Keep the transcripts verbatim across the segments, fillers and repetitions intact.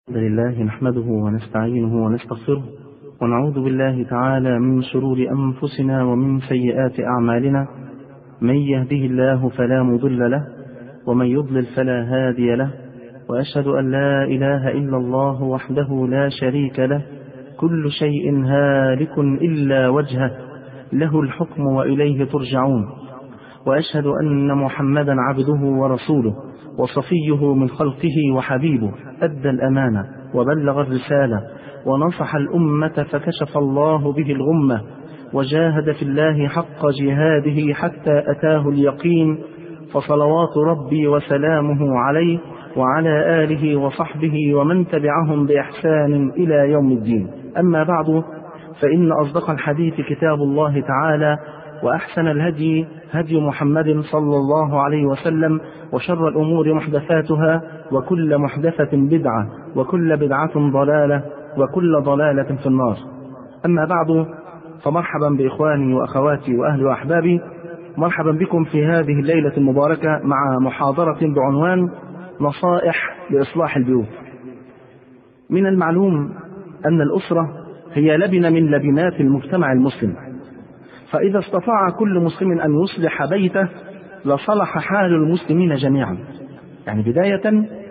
الحمد لله نحمده ونستعينه ونستغفره ونعوذ بالله تعالى من شرور أنفسنا ومن سيئات أعمالنا. من يهده الله فلا مضل له ومن يضلل فلا هادي له، وأشهد أن لا إله إلا الله وحده لا شريك له، كل شيء هالك إلا وجهه، له الحكم وإليه ترجعون. وأشهد أن محمدا عبده ورسوله وصفيه من خلقه وحبيبه، أدى الأمانة وبلغ الرسالة ونصح الأمة فكشف الله به الغمة، وجاهد في الله حق جهاده حتى أتاه اليقين. فصلوات ربي وسلامه عليه وعلى آله وصحبه ومن تبعهم بإحسان إلى يوم الدين. أما بعد، فإن أصدق الحديث كتاب الله تعالى، وأحسن الهدي هدي محمد صلى الله عليه وسلم، وشر الأمور محدثاتها، وكل محدثة بدعة، وكل بدعة ضلالة، وكل ضلالة في النار. أما بعد، فمرحبا بإخواني وأخواتي وأهلي وأحبابي، مرحبا بكم في هذه الليلة المباركة مع محاضرة بعنوان نصائح لإصلاح البيوت. من المعلوم أن الأسرة هي لبنة من لبنات المجتمع المسلم، فإذا استطاع كل مسلم أن يصلح بيته لصلح حال المسلمين جميعا. يعني بداية،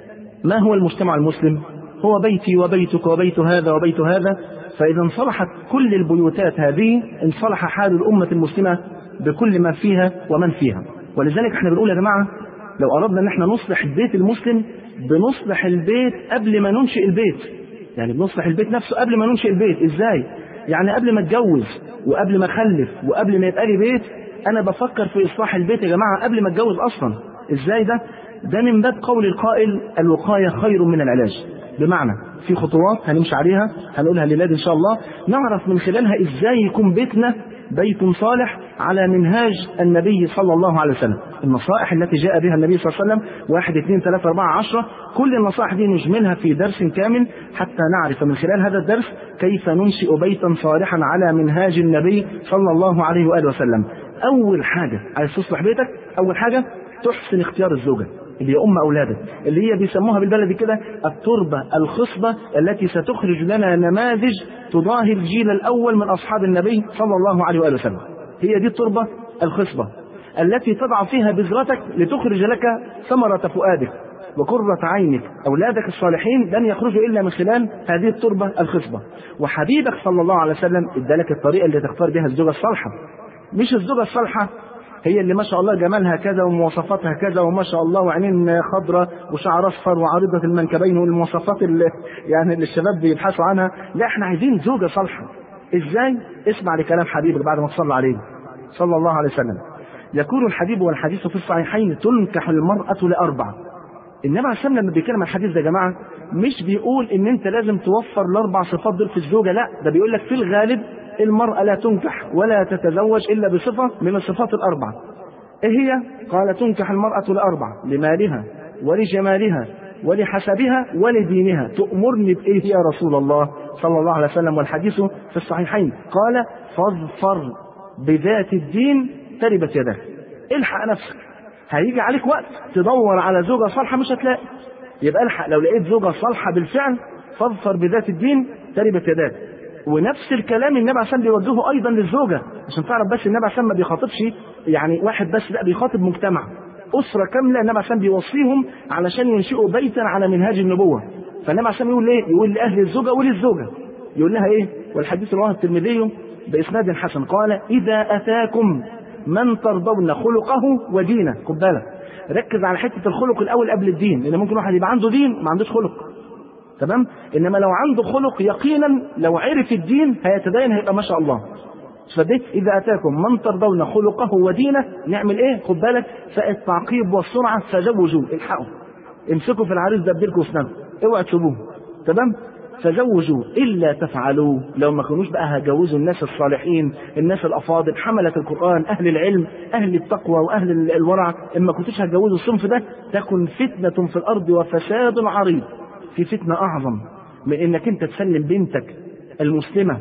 ما هو المجتمع المسلم؟ هو بيتي وبيتك وبيت هذا وبيت هذا. فإذا انصلحت كل البيوتات هذه انصلح حال الأمة المسلمة بكل ما فيها ومن فيها. ولذلك احنا بنقول يا جماعة، لو أردنا ان احنا نصلح البيت المسلم بنصلح البيت قبل ما ننشئ البيت. يعني بنصلح البيت نفسه قبل ما ننشئ البيت. ازاي؟ يعني قبل ما اتجوز وقبل ما اخلف وقبل ما يبقى لي بيت، انا بفكر في اصلاح البيت يا جماعه قبل ما اتجوز اصلا. ازاي ده؟ ده من باب قول القائل الوقايه خير من العلاج. بمعنى في خطوات هنمشي عليها هنقولها للولاد ان شاء الله، نعرف من خلالها ازاي يكون بيتنا بيت صالح على منهاج النبي صلى الله عليه وسلم. النصائح التي جاء بها النبي صلى الله عليه وسلم واحد اثنين ثلاثة أربعة عشرة، كل النصائح دي نجملها في درس كامل حتى نعرف من خلال هذا الدرس كيف ننشئ بيتا صالحا على منهاج النبي صلى الله عليه وآله وسلم. أول حاجة عايز تصلح بيتك، أول حاجة تحسن اختيار الزوجة اللي هي أم أولادك، اللي هي بيسموها بالبلدي كده التربة الخصبة التي ستخرج لنا نماذج تضاهي الجيل الأول من أصحاب النبي صلى الله عليه وآله وسلم. هي دي التربة الخصبة التي تضع فيها بذرتك لتخرج لك ثمرة فؤادك وقرة عينك. أولادك الصالحين لن يخرجوا إلا من خلال هذه التربة الخصبة. وحبيبك صلى الله عليه وسلم ادالك الطريقة اللي تختار بها الزوجة الصالحة. مش الزوجة الصالحة هي اللي ما شاء الله جمالها كذا ومواصفاتها كذا وما شاء الله وعينين خضراء وشعر اصفر وعريضة المنكبين والمواصفات اللي يعني اللي الشباب بيبحثوا عنها. لا، احنا عايزين زوجة صالحة. ازاي؟ اسمع لكلام حبيبك بعد ما تصلى عليه صلى الله عليه وسلم. يقول الحبيب والحديث في الصحيحين: تنكح المرأة لأربع. النبي عليه الصلاة والسلام لما بيتكلم عن الحديث ده يا جماعة مش بيقول ان انت لازم توفر الاربع صفات دول في الزوجة، لا، ده بيقول لك في الغالب المرأة لا تنكح ولا تتزوج إلا بصفة من الصفات الأربعة. إيه هي؟ قال: تنكح المرأة لأربع: لمالها ولجمالها ولحسبها ولدينها. تؤمرني بإيه يا رسول الله صلى الله عليه وسلم؟ والحديث في الصحيحين. قال: فاظفر بذات الدين تربت يدك. الحق نفسك، هيجي عليك وقت تدور على زوجة صالحة مش هتلاقي. يبقى الحق، لو لقيت زوجة صالحة بالفعل فاظفر بذات الدين تربت يدك. ونفس الكلام النبي عليه الصلاه والسلام بيوجهه ايضا للزوجه، عشان تعرف بس النبي عليه الصلاه والسلام ما بيخاطبش يعني واحد بس، لا، بيخاطب مجتمع، اسره كامله. النبي عليه الصلاه والسلام بيوصيهم علشان ينشئوا بيتا على منهاج النبوه. فالنبي عليه الصلاه والسلام يقول ايه؟ يقول لاهل الزوجه وللزوجه، يقول لها ايه؟ والحديث رواه الترمذي باسناد حسن. قال: اذا اتاكم من ترضون خلقه ودينه. خد بالك، ركز على حته الخلق الاول قبل الدين، لان ممكن واحد يبقى عنده دين ما عندوش خلق. تمام؟ انما لو عنده خلق يقينا لو عرف الدين هيتدين، هيبقى ما شاء الله. فديت اذا اتاكم من ترضون خلقه ودينه، نعمل ايه؟ خد بالك، فالتعقيب والسرعه. فزوجوا، الحقوا، امسكوا في العريس ده بديلكم واسنانكم، اوعوا تسيبوه. تمام؟ فزوجوا الا تفعلوا، لو ما كانوش بقى هجوزوا الناس الصالحين، الناس الافاضل، حمله القران، اهل العلم، اهل التقوى واهل الورع، اما كنتوش هتجوزوا الصنف ده تكن فتنه في الارض وفساد عريض. في فتنة أعظم من إنك أنت تسلم بنتك المسلمة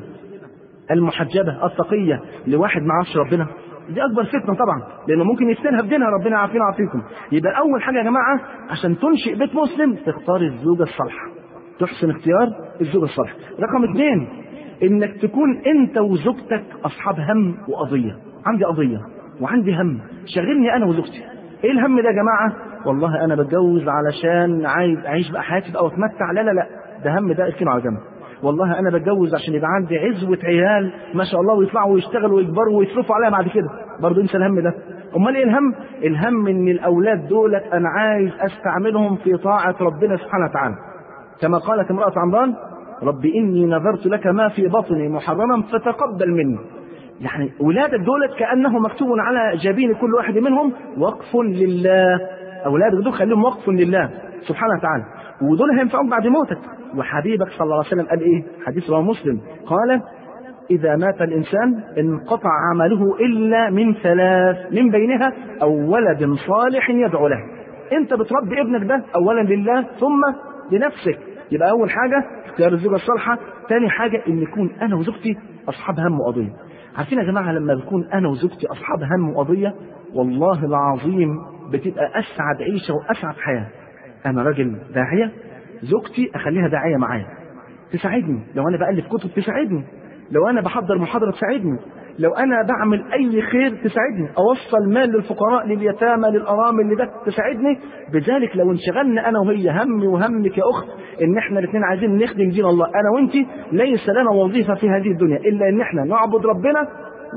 المحجبة التقية لواحد ما عرفش ربنا. دي أكبر فتنة طبعا، لأنه ممكن يفتنها بدينها. ربنا يعافينا ويعافيكم. يبقى أول حاجة يا جماعة عشان تنشئ بيت مسلم تختار الزوجة الصالحة. تحسن اختيار الزوجة الصالحة. رقم اثنين، انك تكون انت وزوجتك اصحاب هم وقضية. عندي قضية وعندي هم شغلني انا وزوجتي. ايه الهم ده يا جماعة؟ والله انا بتجوز علشان عايز اعيش بقى حياتي بقى واتمتع. لا لا لا، ده هم ده اركنه على جنب. والله انا بتجوز عشان يبقى عندي عزوة عيال ما شاء الله ويطلعوا ويشتغلوا ويكبروا ويصرفوا عليا بعد كده. برضه انسى الهم ده. امال ايه الهم؟ الهم ان الاولاد دولت انا عايز استعملهم في طاعة ربنا سبحانه وتعالى، كما قالت امرأة عمران: رب إني نذرت لك ما في بطني محرما فتقبل مني. يعني ولادك دولت كأنه مكتوب على جبين كل واحد منهم وقف لله. أولادك دول خليهم وقف لله سبحانه وتعالى، ودول هينفعوك بعد موتك. وحبيبك صلى الله عليه وسلم قال إيه؟ حديث رواه مسلم، قال: إذا مات الإنسان انقطع عمله إلا من ثلاث، من بينها أو ولد صالح يدعو له. أنت بتربي ابنك ده أولا لله ثم لنفسك. يبقى أول حاجة اختيار الزوجة الصالحة. ثاني حاجة إن يكون أنا وزوجتي أصحاب هم وقضية. عارفين يا جماعة لما بكون أنا وزوجتي أصحاب هم وقضية والله العظيم بتبقى أسعد عيشة وأسعد حياة. أنا راجل داعية، زوجتي أخليها داعية معايا، تساعدني. لو أنا بألف كتب تساعدني، لو أنا بحضر محاضرة تساعدني، لو أنا بعمل أي خير تساعدني، أوصل مال للفقراء لليتامى للأرامل لده تساعدني. بذلك لو انشغلنا أنا وهي همي وهمك يا أخت إن إحنا الاثنين عايزين نخدم دين الله، أنا وإنتي ليس لنا وظيفة في هذه الدنيا إلا إن إحنا نعبد ربنا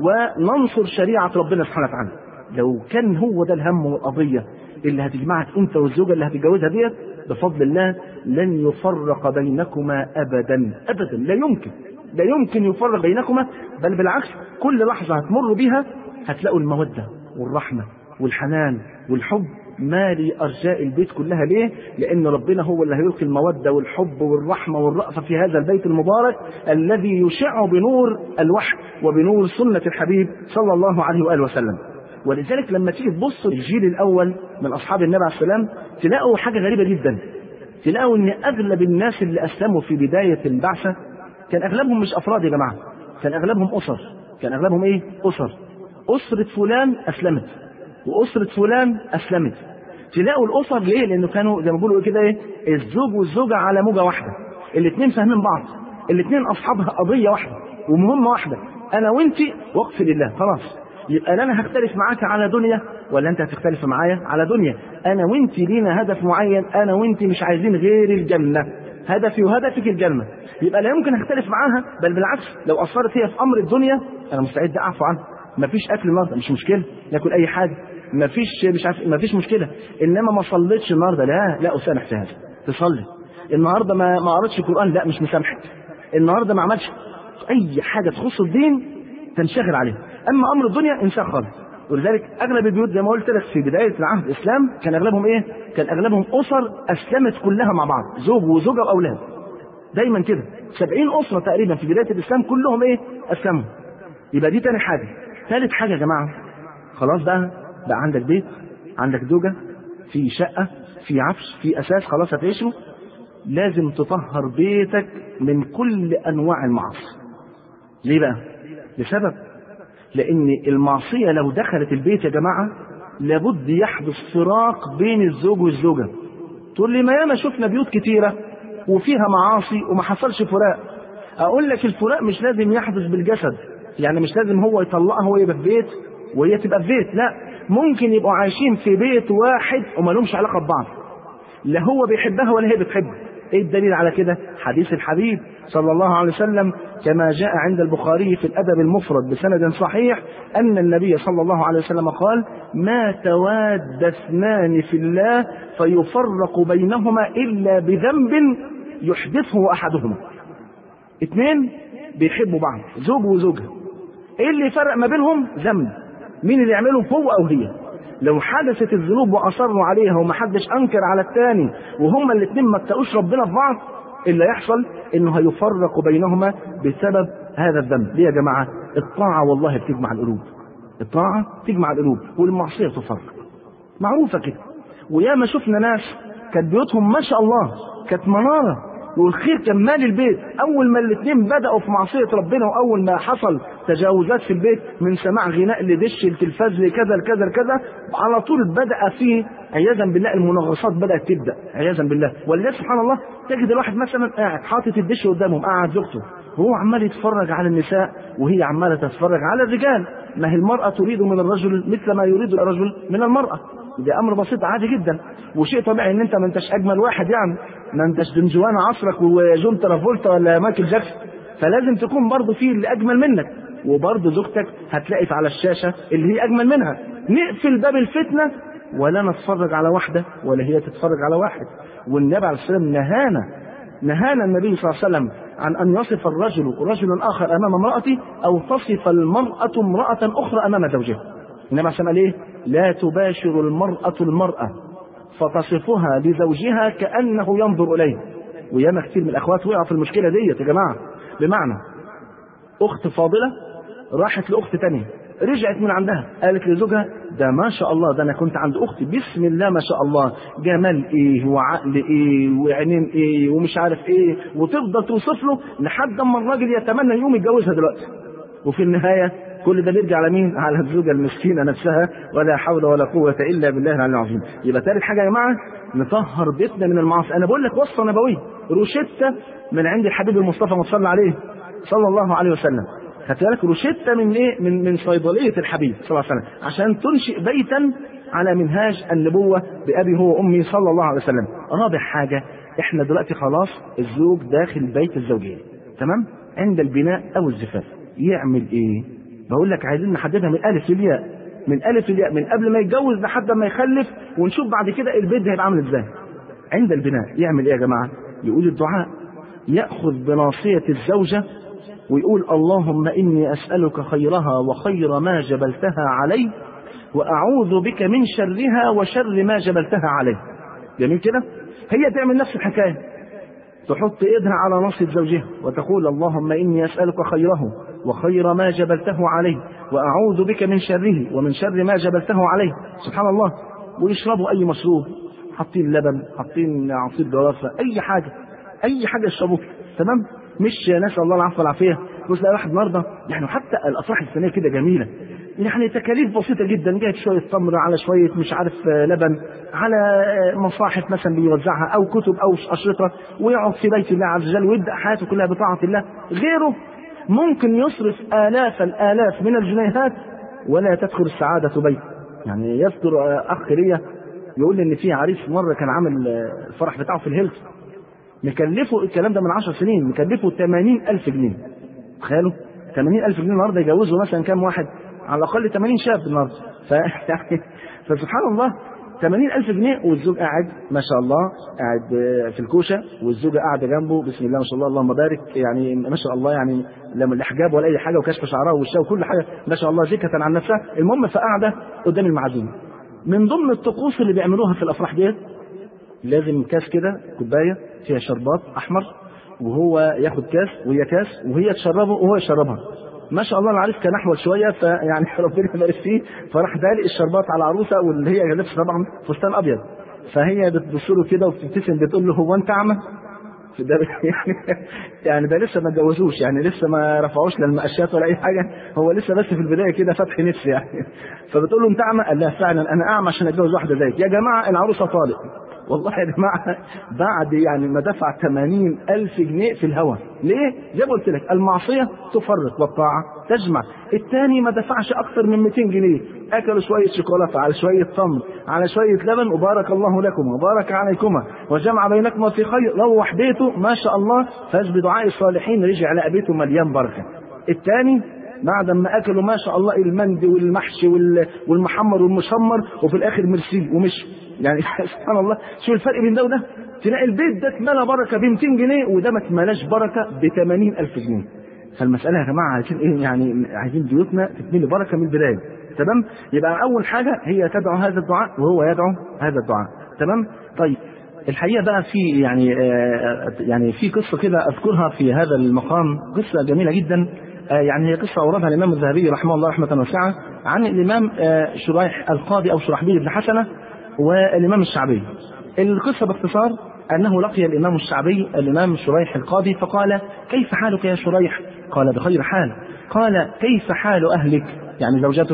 وننصر شريعة ربنا سبحانه وتعالى. لو كان هو ده الهم والقضية اللي هتجمعك أنت والزوجة اللي هتتجوزها ديت، بفضل الله لن يفرق بينكما أبدا أبدا. لا يمكن لا يمكن يفرق بينكما، بل بالعكس كل لحظة هتمر بيها هتلاقوا المودة والرحمة والحنان والحب مالي أرجاء البيت كلها. ليه؟ لأن ربنا هو اللي هيلقي المودة والحب والرحمة والرأفة في هذا البيت المبارك الذي يشع بنور الوحي وبنور سنة الحبيب صلى الله عليه وآله وسلم. ولذلك لما تيجي تبص الجيل الأول من أصحاب النبي عليه السلام تلاقوا حاجة غريبة جدا. تلاقوا أن أغلب الناس اللي أسلموا في بداية البعثة كان أغلبهم مش أفراد يا جماعة، كان أغلبهم أسر. كان أغلبهم إيه؟ أسر. أسرة فلان أسلمت وأسرة فلان أسلمت. تلاقوا الأسر ليه؟ لأنه كانوا زي ما بيقولوا كده إيه؟ الزوج والزوجة على موجة واحدة، الاثنين فاهمين بعض، الاثنين أصحابها قضية واحدة ومهمة واحدة، أنا وأنتي وقف لله. خلاص يبقى لا أنا هختلف معاك على دنيا ولا أنت هتختلف معايا على دنيا. أنا وأنتي لينا هدف معين، أنا وأنتي مش عايزين غير الجنة، هدفي وهدفك الجنة. يبقى لا يمكن اختلف معاها، بل بالعكس لو أصرت هي في أمر الدنيا أنا مستعد أعفو عنها. مفيش أكل النهارده مش مشكلة، ناكل أي حاجة، مفيش مش عارف مفيش مشكلة. إنما ما صليتش النهارده، لا لا أسامح في هذا. تصلي النهارده ما ما قرأتش القرآن، لا مش مسامحك. النهارده ما عملش أي حاجة تخص الدين تنشغل عليها، أما أمر الدنيا انساه خالص. ولذلك أغلب البيوت زي ما قلت لك في بداية العهد الإسلام كان أغلبهم إيه؟ كان أغلبهم أسر أسلمت كلها مع بعض، زوج وزوجة وأولاد. دايما كده سبعين أسرة تقريبا في بداية الإسلام كلهم إيه؟ أسلموا. يبقى دي تاني حاجة. ثالث حاجة يا جماعة، خلاص بقى بقى عندك بيت، عندك زوجة، في شقة، في عفش، في أساس، خلاص هتعيشوا. لازم تطهر بيتك من كل أنواع المعاصي. ليه بقى؟ لسبب، لأن المعصية لو دخلت البيت يا جماعة لابد يحدث فراق بين الزوج والزوجة. تقول لي ما ياما شفنا بيوت كتيرة وفيها معاصي وما حصلش فراق. أقول لك الفراق مش لازم يحدث بالجسد، يعني مش لازم هو يطلقها هو يبقى في بيت وهي تبقى في بيت، لا، ممكن يبقوا عايشين في بيت واحد وما لهمش علاقة ببعض، لا هو بيحبها ولا هي بتحبه. ايه الدليل على كده؟ حديث الحبيب صلى الله عليه وسلم كما جاء عند البخاري في الأدب المفرد بسند صحيح أن النبي صلى الله عليه وسلم قال: ما تواد اثنان في الله فيفرق بينهما إلا بذنب يحدثه أحدهما. اثنين بيحبوا بعض، زوج وزوجة، ايه اللي يفرق ما بينهم؟ ذنب. مين اللي يعمله؟ هو أو هي. لو حدثت الذنوب وأصروا عليها ومحدش أنكر على الثاني وهما الاثنين ما اتقوش ربنا في بعض، اللي يحصل إنه هيفرق بينهما بسبب هذا الذنب. ليه يا جماعة؟ الطاعة والله بتجمع القلوب، الطاعة تجمع القلوب والمعصية تفرق، معروفة كده. وياما شفنا ناس كانت بيوتهم ما شاء الله كانت منارة والخير كان مال البيت، أول ما الاثنين بدأوا في معصية ربنا وأول ما حصل تجاوزات في البيت من سماع غناء لدش التلفاز لكذا لكذا لكذا، على طول بدأ فيه عياذا بالله المنغصات بدات تبدا عياذا بالله. ولذلك سبحان الله تجد الواحد مثلا قاعد حاطط الدش قدامهم، قاعد زوجته وهو عمال يتفرج على النساء وهي عماله تتفرج على الرجال. ما هي المراه تريد من الرجل مثل ما يريد الرجل من المراه، ده امر بسيط عادي جدا، وشيء طبيعي ان انت ما انتش اجمل واحد، يعني ما انتش دنجوان عصرك وجون ترافولتا ولا مايكل جاكسون، فلازم تكون برضه في اللي اجمل منك، وبرضه زوجتك هتلاقي على الشاشه اللي هي اجمل منها. نقفل باب الفتنه ولا نتفرج على واحده ولا هي تتفرج على واحد. والنبي عليه الصلاه والسلام نهانا نهانا النبي صلى الله عليه وسلم عن ان يصف الرجل رجلا اخر امام امراته او تصف المراه امراه اخرى امام زوجها. النبي عليه الصلاه والسلام قال ايه؟ لا تباشر المراه المراه فتصفها لزوجها كانه ينظر اليه. وياما كتير من الاخوات وقعوا في المشكله ديت يا جماعه. بمعنى اخت فاضله راحت لاخت ثانيه، رجعت من عندها قالت لزوجها ده ما شاء الله، ده انا كنت عند اختي بسم الله ما شاء الله، جمال ايه وعقل ايه وعينين ايه ومش عارف ايه، وتفضل توصف له لحد اما الراجل يتمنى يقوم يتجوزها دلوقتي. وفي النهايه كل ده بيرجع على مين؟ على الزوجه المسكينه نفسها. ولا حول ولا قوه الا بالله العلي العظيم. يبقى ثالث حاجه يا جماعه نطهر بيتنا من المعاصي. انا بقول لك وصفه نبويه، روشته من عند الحبيب المصطفى ما صلى عليه صلى الله عليه وسلم. خدت بالك؟ روشته من ايه؟ من من صيدليه الحبيب صلى الله عليه وسلم عشان تنشئ بيتا على منهاج النبوه بابي هو وامي صلى الله عليه وسلم. رابع حاجه، احنا دلوقتي خلاص الزوج داخل بيت الزوجيه، تمام؟ عند البناء او الزفاف يعمل ايه؟ بقول لك عايزين نحددها من الف للياء، من الف للياء، من قبل ما يتجوز لحد ما يخلف، ونشوف بعد كده البيت ده هيبقى عامل ازاي. عند البناء يعمل ايه يا جماعه؟ يقول الدعاء، ياخذ بناصيه الزوجه ويقول اللهم إني أسألك خيرها وخير ما جبلتها عليه وأعوذ بك من شرها وشر ما جبلتها عليه. جميل كده؟ هي تعمل نفس الحكاية، تحط إيدها على ناصية زوجها وتقول اللهم إني أسألك خيره وخير ما جبلته عليه وأعوذ بك من شره ومن شر ما جبلته عليه. سبحان الله. ويشربوا أي مشروب، حاطين لبن، حاطين عصير جوافة، أي حاجة أي حاجة يشربوها، تمام؟ مش نسأل الله العفو والعافية. بص لا واحد النهارده يعني حتى الافراح السنيه كده جميله، يعني تكاليف بسيطه جدا، جايب شويه تمر على شويه مش عارف لبن على مصاحف مثلا بيوزعها او كتب او اشرطه، ويقعد في بيت الله عز وجل ويبدا حياته كلها بطاعه الله. غيره ممكن يصرف الاف الالاف من الجنيهات ولا تدخل السعاده بيته. يعني يذكر اخ ليا يقول لي ان في عريس مره كان عامل الفرح بتاعه في الهيلتون، مكلفه الكلام ده من عشر سنين، مكلفه ثمانين ألف جنيه. تخيلوا ثمانين ألف جنيه النهارده يجوزوا مثلا كام واحد؟ على الاقل ثمانين شاب النهارده. ف... فسبحان الله ثمانين ألف جنيه والزوج قاعد ما شاء الله قاعد في الكوشه والزوجه قاعده جنبه بسم الله ما شاء الله اللهم بارك، يعني ما شاء الله يعني لا من الحجاب ولا اي حاجه وكشف شعرها ووشها وكل حاجه ما شاء الله زكاه عن نفسها. المهم فقاعده قدام المعازيم. من ضمن الطقوس اللي بيعملوها في الافراح ديت لازم كاس كده كوبايه فيها شربات احمر، وهو ياخد كاس وهي كاس وهي تشربه وهو يشربها. ما شاء الله العريس كان احول شويه فيعني ربنا يبارك فيه، فراح دالق الشربات على العروسه واللي هي لابسه طبعا فستان ابيض، فهي بتبص له كده وبتبتسم بتقول له هو انت اعمى؟ ده يعني يعني ده لسه ما اتجوزوش، يعني لسه ما رفعوش للمقاشات ولا اي حاجه، هو لسه بس في البدايه كده فتح نفس يعني. فبتقول له انت اعمى؟ قال لها فعلا انا اعمى عشان اتجوز واحده زيك. يا جماعه العروسه طالق والله يا جماعه بعد يعني ما دفع ثمانين ألف جنيه في الهوى. ليه؟ زي ما قلت لك المعصيه تفرق والطاعه تجمع. الثاني ما دفعش اكثر من مئتين جنيه، اكلوا شويه شوكولاته على شويه تمر على شويه لبن وبارك الله لكم وبارك عليكما وجمع بينكما في خير، روح بيته ما شاء الله فاز بدعاء الصالحين، رجع لقى بيته مليان بركه. الثاني بعد ما اكلوا ما شاء الله المندي والمحشي والمحمر والمشمر وفي الاخر مرسي ومشي. يعني سبحان الله شو الفرق بين ده وده؟ تلاقي البيت ده اتملى بركه ب مئتين جنيه وده ما اتملاش بركه ب ثمانين ألف جنيه. فالمساله يا جماعه عايزين ايه؟ يعني عايزين بيوتنا تتملي بركه من البدايه، تمام؟ يبقى اول حاجه هي تدعو هذا الدعاء وهو يدعو هذا الدعاء، تمام؟ طيب الحقيقه بقى في يعني آه يعني في قصه كده اذكرها في هذا المقام، قصه جميله جدا. يعني هي قصة أوردها الإمام الذهبي رحمه الله رحمة واسعة عن الإمام شريح القاضي أو شرحبيل بن حسنة والإمام الشعبي. القصة باختصار أنه لقي الإمام الشعبي الإمام شريح القاضي فقال كيف حالك يا شريح؟ قال بخير حال. قال كيف حال أهلك يعني زوجتك؟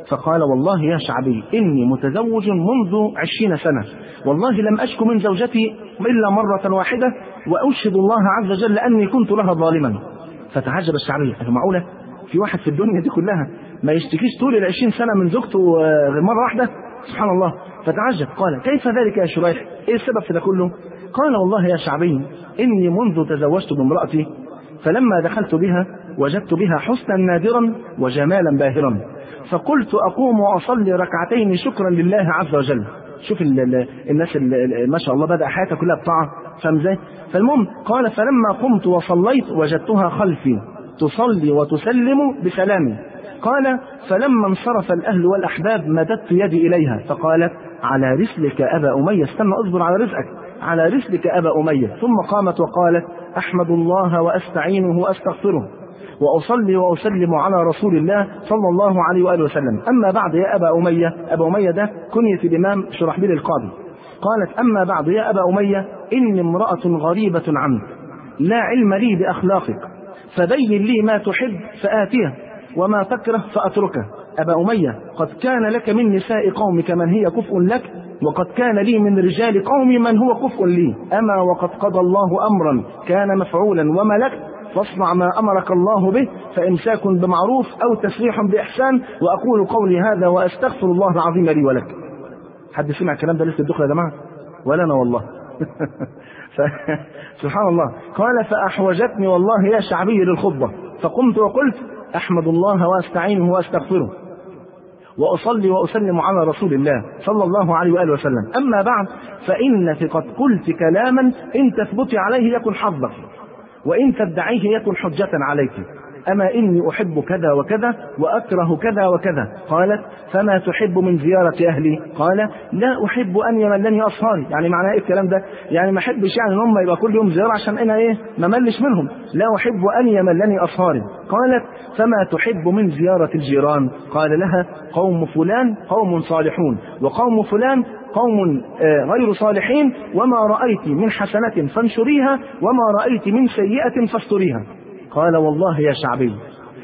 فقال والله يا شعبي إني متزوج منذ عشرين سنة، والله لم أشك من زوجتي إلا مرة واحدة، وأشهد الله عز وجل أني كنت لها ظالما. فتعجب الشعبي، معقولة في واحد في الدنيا دي كلها ما يشتكيش طول العشرين سنة من زوجته مرة واحدة؟ سبحان الله. فتعجب، قال كيف ذلك يا شريح؟ إيه السبب في ده كله؟ قال والله يا شعبي إني منذ تزوجت بامرأتي فلما دخلت بها وجدت بها حسنا نادرا وجمالا باهرا، فقلت أقوم وأصلي ركعتين شكرا لله عز وجل. شوف ال ال الناس ال ما شاء الله بدأ حياتها كلها بطاعة، فاهم ازاي؟ فالمهم قال فلما قمت وصليت وجدتها خلفي تصلي وتسلم بسلام. قال فلما انصرف الأهل والأحباب مددت يدي إليها فقالت على رسلك أبا أمية، استنى أصبر على رزقك، على رسلك أبا أمية. ثم قامت وقالت أحمد الله وأستعينه وأستغفره وأصلي وأسلم على رسول الله صلى الله عليه وآله وسلم. أما بعد يا أبا أمية، أبا أمية ده كنية الإمام شرحبيل القاضي. قالت أما بعد يا أبا أمية إني امرأة غريبة عنك لا علم لي بأخلاقك، فبين لي ما تحب فآتيه وما تكره فأتركه. أبا أمية قد كان لك من نساء قومك من هي كفء لك، وقد كان لي من رجال قومي من هو كفء لي، أما وقد قضى الله أمرا كان مفعولا وملكت، فاصنع ما أمرك الله به، فإمساك بمعروف أو تسريح بإحسان، وأقول قولي هذا وأستغفر الله العظيم لي ولك. حد سمع الكلام ده لسه الدخل يا جماعة؟ ولا أنا والله. سبحان الله. قال فأحوجتني والله يا شعبي للخطبة، فقمت وقلت أحمد الله وأستعينه وأستغفره وأصلي وأسلم على رسول الله صلى الله عليه وآله وسلم. أما بعد فإنك قد قلت كلاما إن تثبتي عليه يكن حظك، وإن تدعيه يكن حجة عليك. أما إني أحب كذا وكذا وأكره كذا وكذا. قالت فما تحب من زيارة أهلي؟ قال لا أحب أن يملني أصهاري. يعني معناه إيه الكلام ده؟ يعني ما أحبش يعني هم يبقى كل يوم زيارة عشان أنا إيه ما ملش منهم، لا أحب أن يملني أصهاري. قالت فما تحب من زيارة الجيران؟ قال لها قوم فلان قوم صالحون، وقوم فلان قوم غير صالحين، وما رأيت من حسنة فانشريها وما رأيت من سيئة فاستريها. قال والله يا شعبي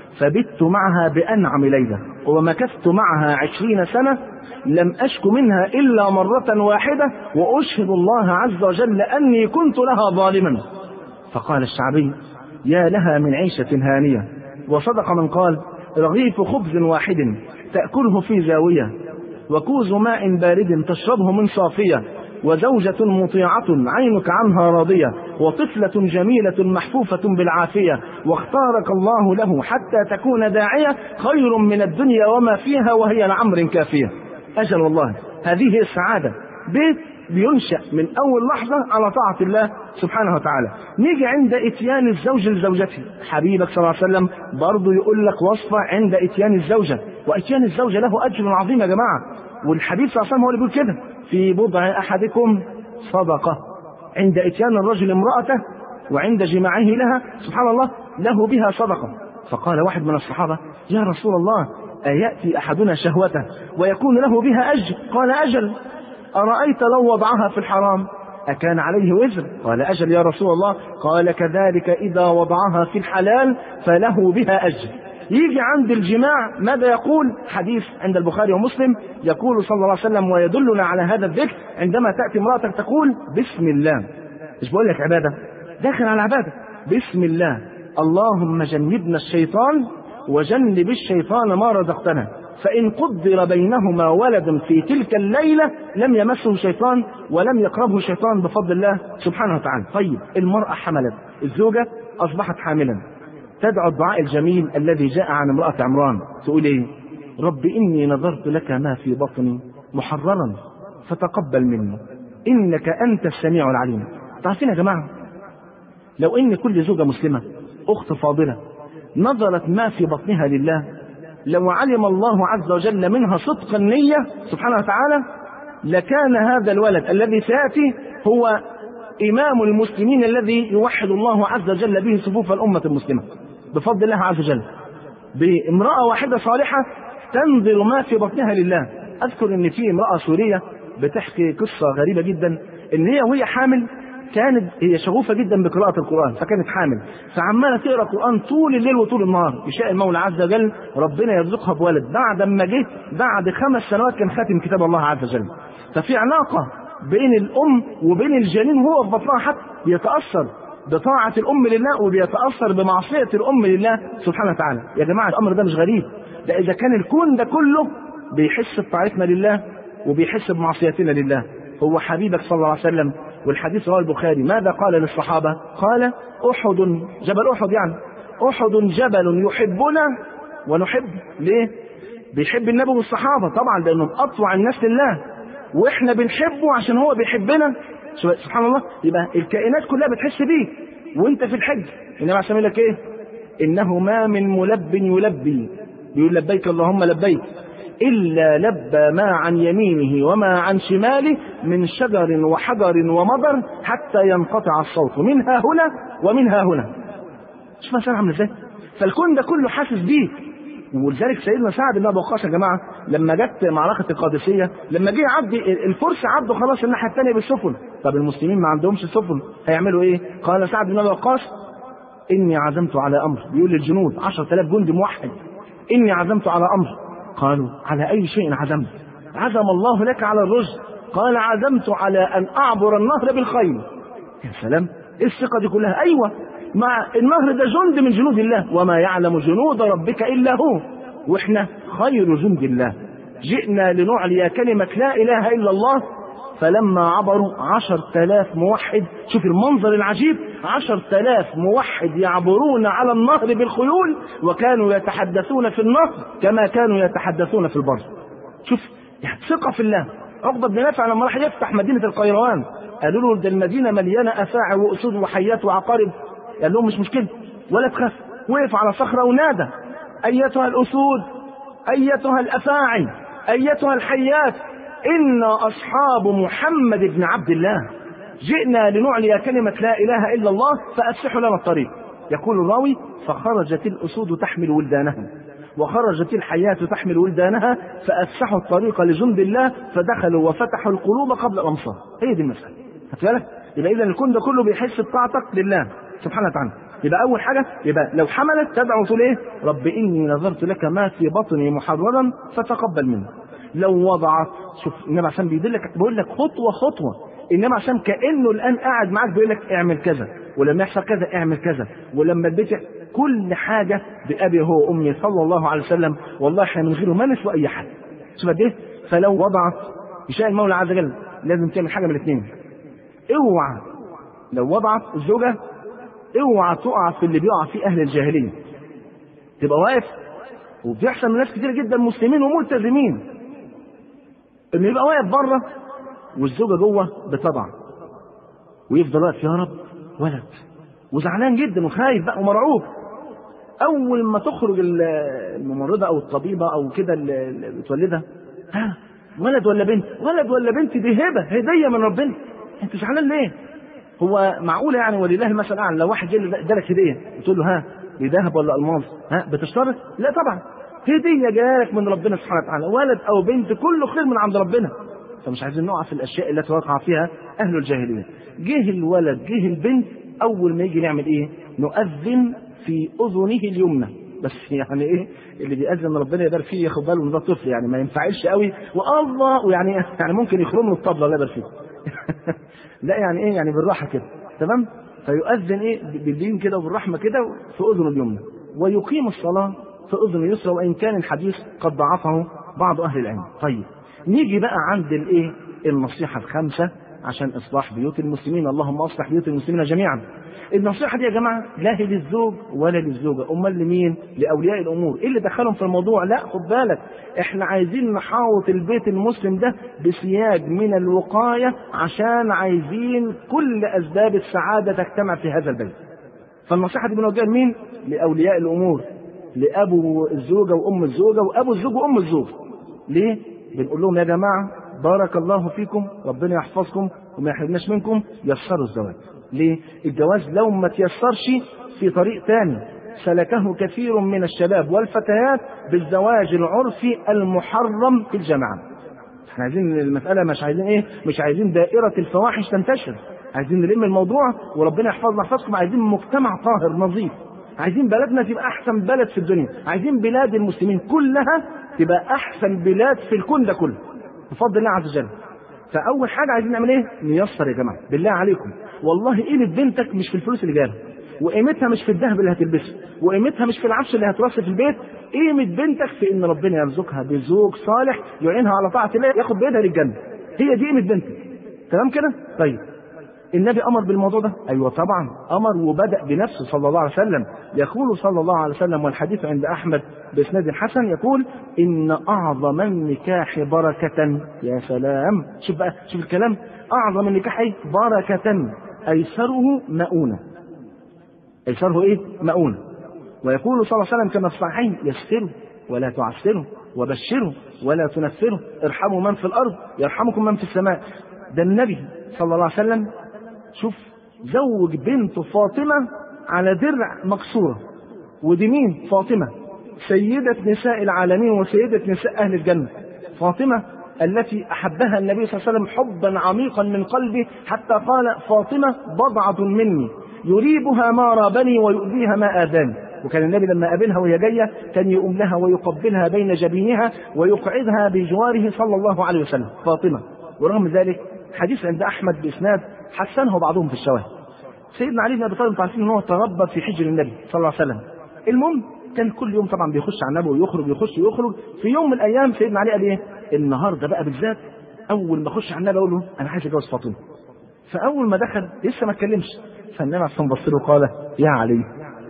فبت معها بأنعم ليلة ومكثت معها عشرين سنة لم أشك منها إلا مرة واحدة، وأشهد الله عز وجل أني كنت لها ظالما. فقال الشعبي يا لها من عيشة هانية. وصدق من قال رغيف خبز واحد تأكله في زاوية، وكوز ماء بارد تشربه من صافية، وزوجة مطيعة عينك عنها راضية، وطفلة جميلة محفوفة بالعافية، واختارك الله له حتى تكون داعية، خير من الدنيا وما فيها وهي لعمر كافية. أجل والله هذه السعادة، بيت بينشأ من أول لحظة على طاعة الله سبحانه وتعالى. نيجي عند إتيان الزوج لزوجته، حبيبك صلى الله عليه وسلم برضو يقول لك وصفة عند إتيان الزوجة، وإتيان الزوجة له أجر عظيم يا جماعة. والحبيب صلى الله عليه وسلم هو اللي بيقول كده في بضع أحدكم صدقة، عند إتيان الرجل امرأته وعند جماعه لها سبحان الله له بها صدقة. فقال واحد من الصحابة يا رسول الله أيأتي أحدنا شهوته ويكون له بها أجر؟ قال أجل. أرأيت لو وضعها في الحرام أكان عليه وزر؟ قال أجل يا رسول الله. قال كذلك إذا وضعها في الحلال فله بها أجر. يجي عند الجماع ماذا يقول؟ حديث عند البخاري ومسلم يقول صلى الله عليه وسلم ويدلنا على هذا الذكر عندما تأتي امرأتك تقول بسم الله، مش بقول لك عبادة، داخل على عبادة، بسم الله اللهم جنبنا الشيطان وجنب الشيطان ما رزقتنا، فإن قدر بينهما ولد في تلك الليلة لم يمسه شيطان ولم يقربه شيطان بفضل الله سبحانه وتعالى. طيب المرأة حملت، الزوجة أصبحت حاملا، تدعو الدعاء الجميل الذي جاء عن امرأة عمران، تقول ايه؟ رب إني نظرت لك ما في بطني محررا فتقبل مني إنك أنت السميع العليم. تعرفين يا جماعة لو إن كل زوجة مسلمة أخت فاضلة نظرت ما في بطنها لله، لو علم الله عز وجل منها صدق النية سبحانه وتعالى لكان هذا الولد الذي سيأتي هو إمام المسلمين الذي يوحد الله عز وجل به صفوف الأمة المسلمة بفضل الله عز وجل، بامرأة واحدة صالحة تنظر ما في بطنها لله. أذكر أن في امرأة سورية بتحكي قصة غريبة جدا، أن هي وهي حامل كانت هي شغوفة جدا بقراءة القرآن، فكانت حامل، فعمالة تقرأ القرآن طول الليل وطول النهار. يشاء المولى عز وجل ربنا يرزقها بولد. بعد ما جه بعد خمس سنوات كان خاتم كتاب الله عز وجل. ففي علاقة بين الأم وبين الجنين وهو في بطنها، حتى بيتأثر بطاعة الأم لله وبيتأثر بمعصية الأم لله سبحانه وتعالى. يا جماعة الأمر ده مش غريب، ده إذا كان الكون ده كله بيحس بطاعتنا لله وبيحس بمعصيتنا لله. هو حبيبك صلى الله عليه وسلم، والحديث رواه البخاري، ماذا قال للصحابة؟ قال أحد، جبل أحد يعني، أحد جبل يحبنا ونحب. ليه؟ بيحب النبي والصحابة طبعا لأنهم أطوع الناس لله، وإحنا بنحبه عشان هو بيحبنا. سبحان الله. يبقى الكائنات كلها بتحس بيه وانت في الحج. النبي عشان يقول لك ايه؟ انه ما من ملب يلبي، يقول لبيك اللهم لبيك، الا لبى ما عن يمينه وما عن شماله من شجر وحجر ومضر حتى ينقطع الصوت منها هنا ومنها هنا. شوف مثلا عامل ازاي. فالكون ده كله حاسس بيه. ولذلك سيدنا سعد بن ابي وقاص يا جماعه لما جت معركه القادسيه، لما جه يعدي الفرس عدوا خلاص الناحيه الثانيه بالسفن، طب المسلمين ما عندهمش سفن هيعملوا ايه؟ قال سعد بن ابي وقاص اني عزمت على امر، بيقول للجنود عشرة آلاف جندي موحد، اني عزمت على امر. قالوا على اي شيء عزمت؟ عزم الله لك على الرشد. قال عزمت على ان اعبر النهر بالخيل. يا سلام، ايه الثقه دي كلها؟ ايوه، مع النهر ده جند من جنود الله، وما يعلم جنود ربك إلا هو، وإحنا خير جند الله. جئنا لنعلي كلمة لا إله إلا الله. فلما عبروا عشر تلاف موحد، شوف المنظر العجيب، عشر تلاف موحد يعبرون على النهر بالخيول، وكانوا يتحدثون في النهر كما كانوا يتحدثون في البر. شوف يعني ثقة في الله. عقبة بن نافع لما راح يفتح مدينة القيروان قالوا له ده المدينة مليانة أفاعي وأسود وحيات وعقارب. قال لهم مش مشكلة ولا تخاف. وقف على صخرة ونادى أيتها الأسود أيتها الأفاعي أيتها الحيات إنا أصحاب محمد بن عبد الله، جئنا لنعلي كلمة لا إله إلا الله فأفسحوا لنا الطريق. يقول الراوي فخرجت الأسود تحمل ولدانها وخرجت الحيات تحمل ولدانها فأفسحوا الطريق لجند الله فدخلوا وفتحوا القلوب قبل الأمصار. هي دي المسألة. هتفعلك؟ يبقى إذا الكون ده كله بيحس بطاعتك لله سبحانه وتعالى. يبقى أول حاجة يبقى لو حملت تدعو تقول إيه؟ رب إني نذرت لك ما في بطني محررا فتقبل مني. لو وضعت، شوف النبي عشان بيدلك بيقول لك خطوة خطوة، النبي عشان كأنه الآن قاعد معاك بيقول لك اعمل كذا، ولما يحصل كذا اعمل كذا، ولما البيت كل حاجة بأبي هو وأمي صلى الله عليه وسلم. والله احنا من غيره ما نسوى أي حاجة. شوف قد إيه. فلو وضعت يشاء المولى عز وجل لازم تعمل حاجة من الاثنين. اوعى لو وضعت الزوجة اوعى تقع في اللي بيقع فيه أهل الجاهلية، تبقى واقف وبيحصل من ناس كتير جدا مسلمين وملتزمين إن يبقى واقف بره والزوجة جوه بتضع ويفضل واقف يا رب ولد وزعلان جدا وخايف بقى ومرعوب. أول ما تخرج الممرضة أو الطبيبة أو كده اللي بتولدها، ها ولد ولا بنت؟ ولد ولا بنت؟ دي هبة هدية من ربنا، أنت زعلان ليه؟ هو معقولة يعني ولله المثل الأعلى لو واحد جاي ادالك هدية تقول له ها دي ذهب ولا ألماظ؟ ها بتشترط؟ لا طبعا، هدية جايلك من ربنا سبحانه وتعالى، ولد أو بنت كله خير من عند ربنا. فمش عايزين نقع في الأشياء التي وقع فيها أهل الجاهلية. جه الولد جه البنت، أول ما يجي نعمل إيه؟ نؤذن في أذنه اليمنى. بس يعني إيه اللي بيأذن ربنا يبارك فيه ياخد باله من ده طفل، يعني ما ينفعلش قوي والله، ويعني يعني ممكن يخرم له الطبلة الله يبارك فيه. لا يعني إيه يعني بالراحة كده، تمام؟ فيؤذن إيه باللين كده وبالرحمة كده في أذنه اليمنى، ويقيم الصلاة في أذن اليسرى، وإن كان الحديث قد ضعفه بعض أهل العلم. طيب نيجي بقى عند الإيه النصيحة الخامسة عشان إصلاح بيوت المسلمين. اللهم أصلح بيوت المسلمين جميعا. النصيحة دي يا جماعة لا هي للزوج ولا للزوجة، أمال لمين؟ لأولياء الأمور. إيه اللي دخلهم في الموضوع؟ لا خد بالك، إحنا عايزين نحاوط البيت المسلم ده بسياج من الوقاية عشان عايزين كل أسباب السعادة تجتمع في هذا البيت. فالنصيحة دي بنوجهها لمين؟ لأولياء الأمور، لأبو الزوجة وأم الزوجة وأبو الزوج وأم الزوج. ليه؟ بنقول لهم يا جماعة بارك الله فيكم، ربنا يحفظكم وما يحرمناش منكم، يسروا الزواج. ليه؟ الجواز لو ما تيسرش في طريق تاني سلكه كثير من الشباب والفتيات بالزواج العرفي المحرم في الجماعة. احنا عايزين المسألة مش عايزين ايه؟ مش عايزين دائرة الفواحش تنتشر، عايزين نلم الموضوع وربنا يحفظنا يحفظكم. عايزين مجتمع طاهر نظيف، عايزين بلدنا تبقى احسن بلد في الدنيا، عايزين بلاد المسلمين كلها تبقى احسن بلاد في الكون ده كله بفضل الله عز وجل. فاول حاجه عايزين نعمل ايه؟ نيسر يا جماعه بالله عليكم. والله قيمه بنتك مش في الفلوس اللي جايبها، وقيمتها مش في الذهب اللي هتلبسه، وقيمتها مش في العفش اللي هترص في البيت. قيمه بنتك في ان ربنا يرزقها بزوج صالح يعينها على طاعه الله ياخد بيدها للجنه. هي دي قيمه بنتك. تمام كده؟ طيب النبي امر بالموضوع ده؟ ايوه طبعا امر، وبدا بنفسه صلى الله عليه وسلم. يقول صلى الله عليه وسلم والحديث عند احمد باسناد حسن، يقول ان اعظم النكاح بركه. يا سلام، شوف بقى، شوف الكلام، اعظم النكاح ايه؟ بركه ايسره مؤونه. ايسره ايه؟ مؤونه. ويقول صلى الله عليه وسلم كما في الصحيحين يسروا ولا تعسروا وبشروا ولا تنفروا، ارحموا من في الارض يرحمكم من في السماء. ده النبي صلى الله عليه وسلم شوف زوج بنت فاطمة على درع مكسورة. ودي مين؟ فاطمة سيدة نساء العالمين وسيدة نساء أهل الجنة. فاطمة التي أحبها النبي صلى الله عليه وسلم حبا عميقا من قلبه، حتى قال فاطمة بضعة مني يريبها ما رابني ويؤذيها ما آذاني. وكان النبي لما قابلها وهي جاية كان يقوم لها ويقبلها بين جبينها ويقعدها بجواره صلى الله عليه وسلم فاطمة. ورغم ذلك حديث عند أحمد بإسناد حسنه بعضهم في الشواهد، سيدنا علي بن أبي طالب عارفين إن هو تربى في حجر النبي صلى الله عليه وسلم. المهم كان كل يوم طبعا بيخش على النبي ويخرج يخش ويخرج. في يوم من الأيام سيدنا علي قال إيه؟ النهارده بقى بالذات أول ما أخش على النبي أقول له أنا عايز أتجوز فاطمة. فأول ما دخل لسه ما اتكلمش، فالنبي عليه الصلاة والسلام بص له قال يا علي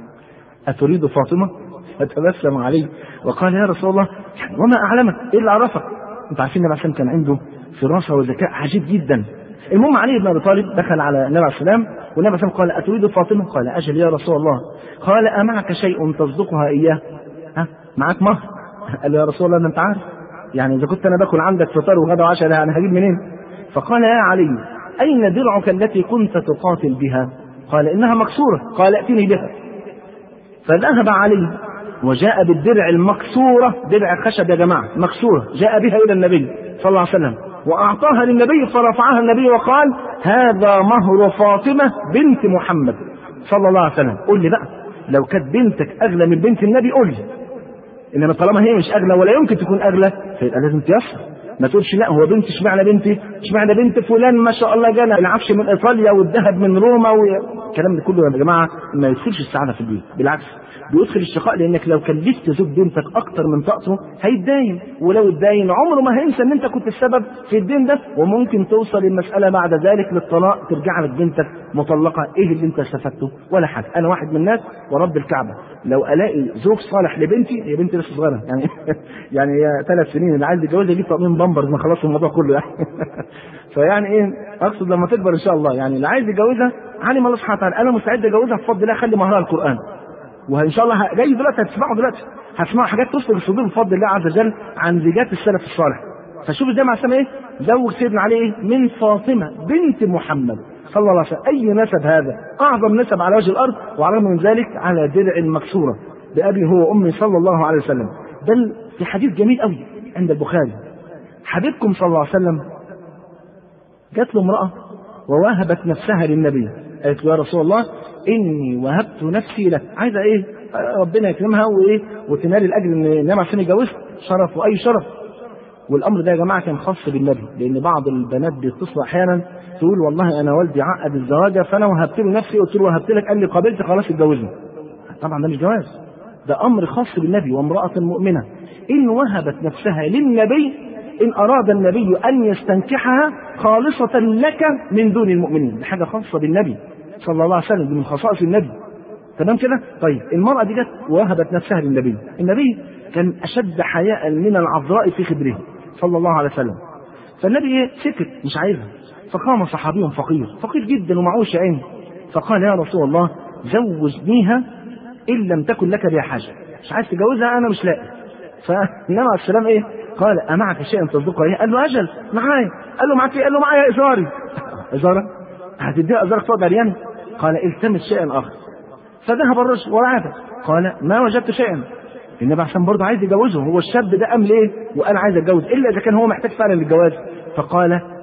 أتريد فاطمة؟ فتبسم عليه وقال يا رسول الله وما أعلمك؟ إيه اللي عرفك؟ أنتوا عارفين النبي عليه الصلاة والسلام كان عنده فراسة وذكاء عجيب جدا. المهم علي بن ابي طالب دخل على النبي عليه السلام، والنبي عليه السلام قال اتريد فاطمه؟ قال اجل يا رسول الله. قال امعك شيء تصدقها اياه؟ ها معاك مهر؟ قال له يا رسول الله انت عارف يعني اذا كنت انا باكل عندك فطار وغدا وعشاء انا هجيب منين؟ فقال يا علي اين درعك التي كنت تقاتل بها؟ قال انها مكسوره. قال ائتني بها. فذهب علي وجاء بالدرع المكسوره، درع خشب يا جماعه مكسوره، جاء بها الى النبي صلى الله عليه وسلم وأعطاها للنبي، فرفعها النبي وقال هذا مهر فاطمة بنت محمد صلى الله عليه وسلم. قل لي بقى لو كانت بنتك أغلى من بنت النبي قل لي، إنما طالما هي مش أغلى ولا يمكن تكون أغلى فيبقى لازم تيسر. ما تقولش لا هو بنت اشمعنى بنتي اشمعنى بنت فلان ما شاء الله جانا العفش من إيطاليا والذهب من روما والكلام ده كله يا جماعة ما يدخلش السعادة في البيت، بالعكس بيدخل الشقاء. لانك لو كلفت زوج بنتك اكتر من طاقته هيتداين، ولو اتداين عمره ما هينسى ان انت كنت السبب في الدين ده، وممكن توصل المساله بعد ذلك للطلاق، ترجع لك بنتك مطلقه. ايه اللي انت استفدته؟ ولا حاجه. انا واحد من الناس ورب الكعبه لو الاقي زوج صالح لبنتي، هي بنتي لسه صغيره يعني يعني هي ثلاث سنين، اللي عايز يتجوزها يجيب طقمين بامبرز ما خلص الموضوع كله يعني فيعني ايه اقصد لما تكبر ان شاء الله يعني اللي عايز يتجوزها علم الله سبحانه وتعالى انا مستعد اجوزها بفضل الله، خلي مهرها القران. وان شاء الله جاي دلوقتي هتسمعوا دلوقتي هتسمعوا حاجات تصل الصدور بفضل الله عز وجل عن زيجات السلف الصالح. فشوف ازاي مع السلام ايه زوج سيدنا علي ايه من فاطمه بنت محمد صلى الله عليه وسلم. اي نسب هذا؟ اعظم نسب على وجه الارض، وعلى من ذلك على درع مكسوره بابي هو وامي صلى الله عليه وسلم. بل في حديث جميل قوي عند البخاري حبيبكم صلى الله عليه وسلم جات له امراه ووهبت نفسها للنبي، قالت له يا رسول الله اني وهبت نفسي لك، عايزه ايه ربنا يكرمها وايه وتنال الاجر ان النبي عشان يجوزها، شرف واي شرف. والامر ده يا جماعه كان خاص بالنبي، لان بعض البنات بيتصلوا احيانا تقول والله انا والدي عقد الزواج فانا وهبت له نفسي، قلت له وهبت لك قال لي قابلت خلاص اتجوزني. طبعا ده مش جواز، ده امر خاص بالنبي. وامراه مؤمنه ان وهبت نفسها للنبي ان اراد النبي ان يستنكحها خالصه لك من دون المؤمنين، دي حاجه خاصه بالنبي صلى الله عليه وسلم، دي من خصائص النبي. تمام كده؟ طيب المرأة دي جت ووهبت نفسها للنبي، النبي كان أشد حياء من العذراء في خدره صلى الله عليه وسلم. فالنبي ايه سكت مش عايزها. فقام صحابي فقير فقير جدا ومعوش عين، فقال يا رسول الله زوجنيها إن لم تكن لك بها حاجة، مش عايز تجوزها أنا مش لاقي. فالنبي عليه السلام ايه قال أمعك شيئا تصدقه ايه؟ قال له أجل معايا. قال له معاك ايه؟ قال له معايا إزاري. إزارة؟ هتديها إزارك تقعد عريان؟ قال التمس شيئا آخر. فذهب الرجل وعاد قال ما وجدت شيئا. النبي عشان برضه عايز يجوزه، هو الشاب ده قام ليه وقال عايز اتجوز الا اذا كان هو محتاج فعلا للجواز. فقال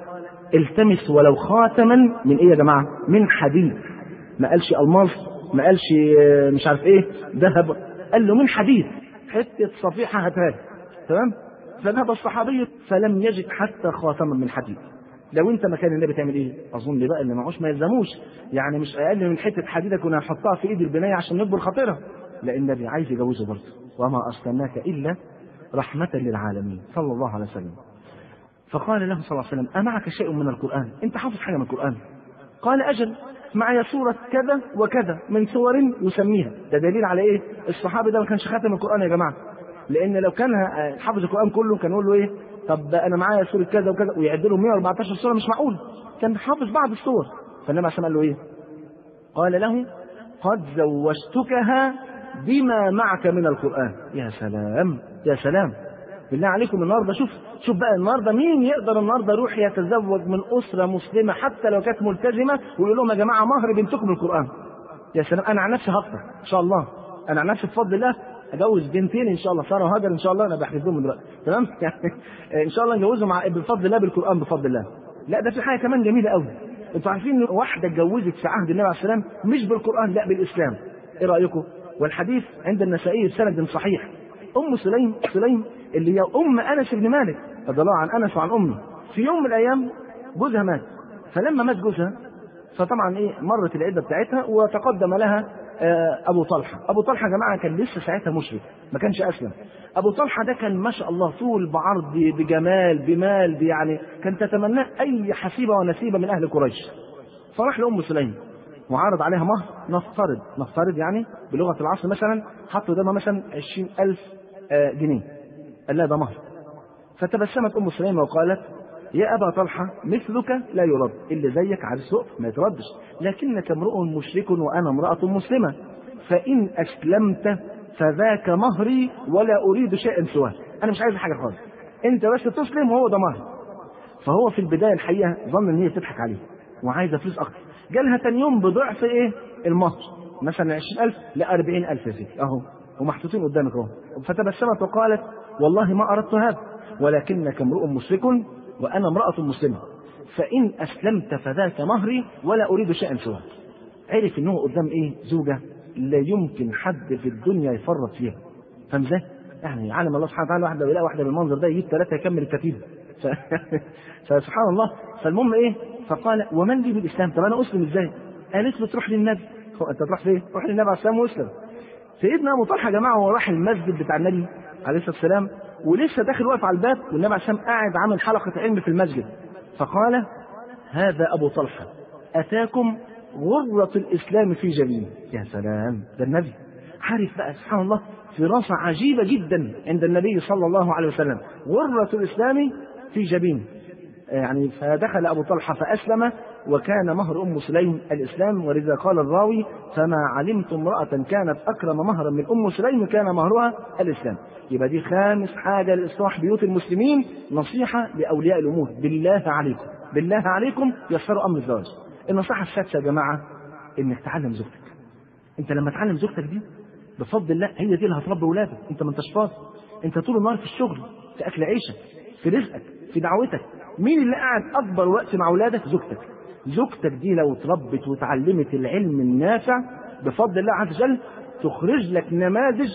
التمس ولو خاتما من ايه يا جماعه؟ من حديد. ما قالش الماس، ما قالش مش عارف ايه ذهب، قال له من حديد، حته صفيحه هاتها. تمام؟ فذهب الصحابي فلم يجد حتى خاتما من حديد. لو انت مكان النبي تعمل ايه؟ اظن بقى اللي معوش ما يلزموش، يعني مش اقل من حته حديده كنا هنحطها في ايد البنايه عشان نكبر خاطرها. لان النبي عايز يجوزه برضه، وما ارسلناك الا رحمه للعالمين صلى الله عليه وسلم. فقال له صلى الله عليه وسلم: امعك شيء من القران؟ انت حافظ حاجه من القران؟ قال: اجل، معي سوره كذا وكذا من سور يسميها. ده دليل على ايه؟ الصحابي ده ما كانش خاتم القران يا جماعه، لان لو كان حافظ القران كله كان يقول له ايه؟ طب انا معايا سوره كذا وكذا، ويعد له مئة وأربعتاشر سوره، مش معقول. كان حافظ بعض السور. فالنبي عشان قال له ايه؟ قال له: قد زوجتكها بما معك من القران. يا سلام يا سلام، بالله عليكم النهارده شوف شوف بقى النهارده مين يقدر النهارده يروح يتزوج من اسره مسلمه حتى لو كانت ملتزمه ويقول لهم يا جماعه مهر بنتكم القران؟ يا سلام. انا عن نفسي هفطر ان شاء الله، انا عن نفسي بفضل الله اجوز بنتين ان شاء الله، ساره وهاجر ان شاء الله، انا بحجز لهم دلوقتي. تمام؟ يعني ان شاء الله نجوزهم مع بفضل الله بالقران بفضل الله. لا ده في حاجه كمان جميله قوي. انتوا عارفين ان واحده اتجوزت في عهد النبي عليه السلام مش بالقران، لا بالاسلام. ايه رايكم؟ والحديث عند النسائي بسند صحيح. ام سليم سليم اللي هي ام انس بن مالك رضي الله عن انس وعن امه، في يوم من الايام جوزها مات. فلما مات جوزها فطبعا ايه مرت العده بتاعتها وتقدم لها ابو طلحه. ابو طلحه يا جماعه كان لسه ساعتها مشرك، ما كانش اسلم. ابو طلحه ده كان ما شاء الله طول بعرض بجمال بمال، يعني كان تتمناه اي حسيبه ونسيبه من اهل قريش. فراح لام سليم وعرض عليها مهر، نفترض نفترض يعني بلغه العصر مثلا حطوا قدامها مثلا عشرين ألف جنيه، قال لها ده مهر. فتبسمت ام سليم وقالت: يا ابا طلحه مثلك لا يرد، اللي زيك عايز سوء ما يتردش، لكنك امرؤ مشرك وانا امراه مسلمه، فان اسلمت فذاك مهري ولا اريد شيئا سواه. انا مش عايز حاجه خالص، انت بس تسلم وهو ده مهر. فهو في البدايه الحقيقه ظن ان هي بتضحك عليه وعايزه فلوس اكتر. جالها ثاني يوم بضعف ايه المهر، مثلا عشرين ألف لا أربعين ألف يا سيدي اهو ومحطوطين قدامك اهو. فتبسمت وقالت: والله ما اردت هذا، ولكنك امرؤ مشرك وانا امراه مسلمه، فان اسلمت فذاك مهري ولا اريد شيئا سواه. عرف انه قدام ايه؟ زوجه لا يمكن حد في الدنيا يفرط فيها. فاهم ازاي؟ يعني عالم الله سبحانه وتعالى واحده لو يلاقي واحده بالمنظر ده يجيب ثلاثه يكمل الكتيبه. ف... فسبحان الله. فالمهم ايه؟ فقال: ومن لي بالاسلام؟ طب انا اسلم ازاي؟ قالت له: تروح للنبي. انت تروح فين؟ روح للنبي عليه السلام واسلم. سيدنا ابو طلحه يا جماعه هو راح المسجد بتاع النبي عليه الصلاه والسلام ولسه داخل واقف على الباب، والنبي عليه السلام قاعد عامل حلقه علم في المسجد. فقال: هذا ابو طلحه اتاكم غرة الاسلام في جبينه. يا سلام، ده النبي عارف بقى سبحان الله فراسه عجيبه جدا عند النبي صلى الله عليه وسلم، غرة الاسلام في جبينه. يعني فدخل ابو طلحه فاسلم وكان مهر ام سليم الاسلام. ولذا قال الراوي: فما علمت امراه كانت اكرم مهرا من ام سليم كان مهرها الاسلام. يبقى دي خامس حاجه لاصلاح بيوت المسلمين، نصيحه لاولياء الامور: بالله عليكم بالله عليكم يسروا امر الزواج. النصيحه السادسه يا جماعه انك تعلم زوجتك. انت لما تعلم زوجتك دي بفضل الله هي دي اللي هتربي اولادك. انت ما انتش فاضي، انت طول النهار في الشغل، في اكل عيشك، في رزقك، في دعوتك. مين اللي قاعد اكبر وقت مع اولادك؟ زوجتك. زوجتك دي لو تربت وتعلمت العلم النافع بفضل الله عز وجل تخرج لك نماذج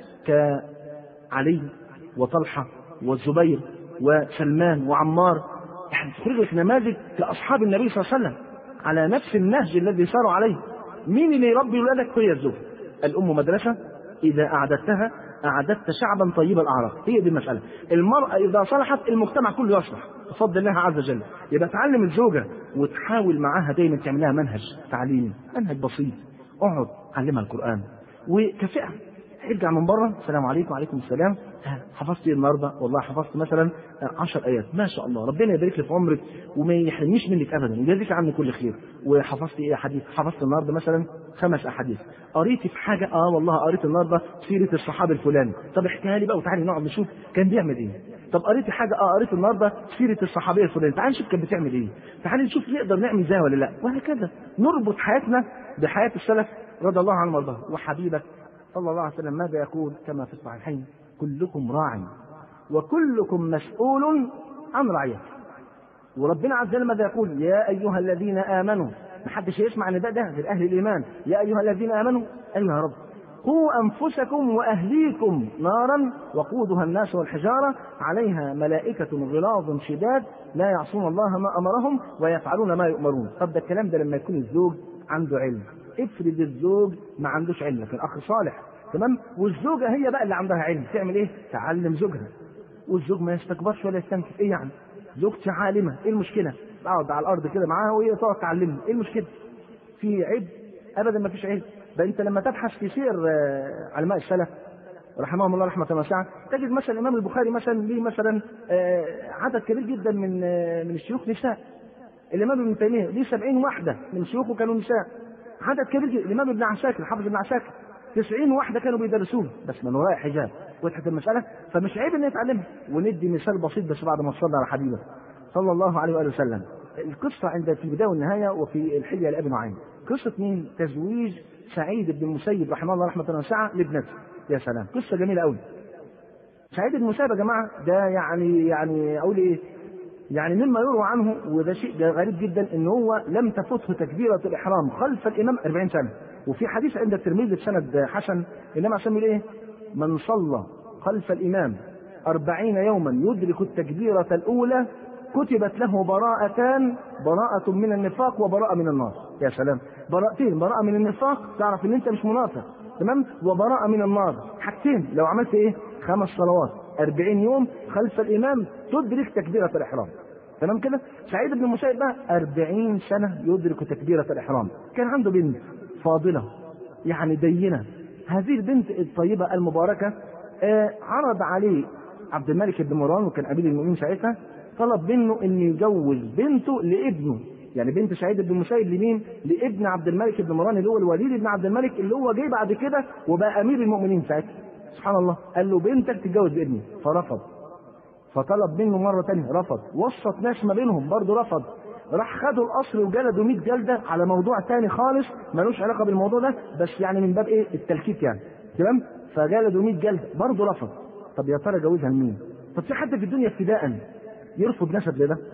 كعلي وطلحه والزبير وسلمان وعمار، يعني تخرج لك نماذج كاصحاب النبي صلى الله عليه وسلم على نفس النهج الذي ساروا عليه. مين اللي يربي ولادك؟ هي الزوجه. الام مدرسه اذا اعددتها اعددت شعبا طيب الاعراق. هي دي المساله. المراه اذا صلحت المجتمع كله يصلح بفضل الله عز وجل. يبقى تعلم الزوجه وتحاول معاها دايما تعمل لها منهج تعليمي، منهج بسيط. اقعد علمها القران وكافئها. ارجع من بره: السلام عليكم. وعليكم السلام. حفظت ايه النهارده؟ والله حفظت مثلا عشر ايات. ما شاء الله، ربنا يبارك لك في عمرك وما يحرمنيش منك ابدا ويجازيك عني كل خير. وحفظت ايه حديث؟ حفظت النهارده مثلا خمس احاديث. قريتي في حاجه؟ اه والله قريت النهارده سيره الصحابي الفلاني. طب احكيها لي بقى وتعالي نقعد نشوف كان بيعمل ايه. طب قريتي حاجه؟ اه قريت النهارده سيره الصحابيه الفلاني. تعالي نشوف كانت بتعمل ايه. تعالي نشوف نقدر نعمل زيها ولا لا. وهكذا نربط حياتنا بحياه السلف رضي الله عنهم وارضاهم. وحبيبك صلى الله عليه وسلم ماذا يقول كما في الصحيحين: كلكم راع وكلكم مسؤول عن رعيته. وربنا عز وجل ماذا يقول؟ يا أيها الذين آمنوا، محدش يسمع نداء ده غير أهل الإيمان. يا أيها الذين آمنوا، أيها يا رب، قوا أنفسكم وأهليكم نارا وقودها الناس والحجارة عليها ملائكة غلاظ شداد لا يعصون الله ما أمرهم ويفعلون ما يؤمرون. طب ده الكلام ده لما يكون الزوج عنده علم. افرض الزوج ما عندوش علم لكن أخ صالح، تمام، والزوجة هي بقى اللي عندها علم، تعمل إيه؟ تعلم زوجها. والزوج ما يستكبرش ولا يستنكف. إيه يعني؟ زوجتي عالمة، إيه المشكلة؟ أقعد على الأرض كده معاها وهي تقعد تعلمني، إيه المشكلة؟ في عيب؟ أبدا ما فيش عيب. ده أنت لما تبحث في سير علماء السلف رحمهم الله رحمة واسعة تجد مثلا الإمام البخاري مثلا ليه مثلا عدد كبير جدا من من الشيوخ نساء. الإمام ابن تيمية ليه سبعين واحدة من شيوخه كانوا نساء. عدد كبير جدا. الإمام ابن عساكر حافظ ابن عساكر تسعين واحدة كانوا بيدرسوه بس من وراء حجاب. وضحت المسألة؟ فمش عيب إن يتعلمها. وندي مثال بسيط بس بعد ما صلى على حبيبه صلى الله عليه وآله وسلم. القصة عند في البداية والنهاية وفي الحلية لأبي نعيم. قصة مين؟ تزويج سعيد بن المسيب رحمه الله رحمة واسعة لابنته. يا سلام، قصة جميلة قوي. سعيد بن المسيب يا جماعة ده يعني يعني أقول إيه؟ يعني مما يروى عنه، وده شيء غريب جدا، إن هو لم تفته تكبيرة الإحرام خلف الإمام أربعين سنة. وفي حديث عند الترمذي بسند حسن الإمام عشان يقول إيه؟ من صلى خلف الإمام أربعين يوما يدرك التكبيرة الأولى كتبت له براءتان، براءة من النفاق وبراءة من النار. يا سلام، براءتين، براءة من النفاق تعرف ان انت مش منافق، تمام، وبراءة من النار. حاجتين لو عملت ايه؟ خمس صلوات أربعين يوم خلف الإمام تدرك تكبيرة الإحرام. تمام كده؟ سعيد بن المسيب بقى أربعين سنة يدرك تكبيرة الإحرام. كان عنده بنت فاضلة يعني دينة. هذه البنت الطيبة المباركة آه عرض عليه عبد الملك بن مروان وكان أمير المؤمنين ساعتها، طلب منه ان يجوز بنته لابنه. يعني بنت سعيد بن المسيب لمين؟ لابن عبد الملك بن مروان اللي هو الوليد بن عبد الملك اللي هو جاي بعد كده وبقى امير المؤمنين ساعتها. سبحان الله، قال له بنتك تتجوز بابني، فرفض. فطلب منه مره ثانيه، رفض. وسط ناس ما بينهم برضه رفض. راح خدوا القصر وجلدوا مية جلده على موضوع ثاني خالص ملوش علاقه بالموضوع ده، بس يعني من باب ايه؟ التلكيك يعني، تمام؟ فجلدوا مية جلده برضه رفض. طب يا ترى جوزها لمين؟ طب في حد في الدنيا ابتداء يرفض نسب زي ده؟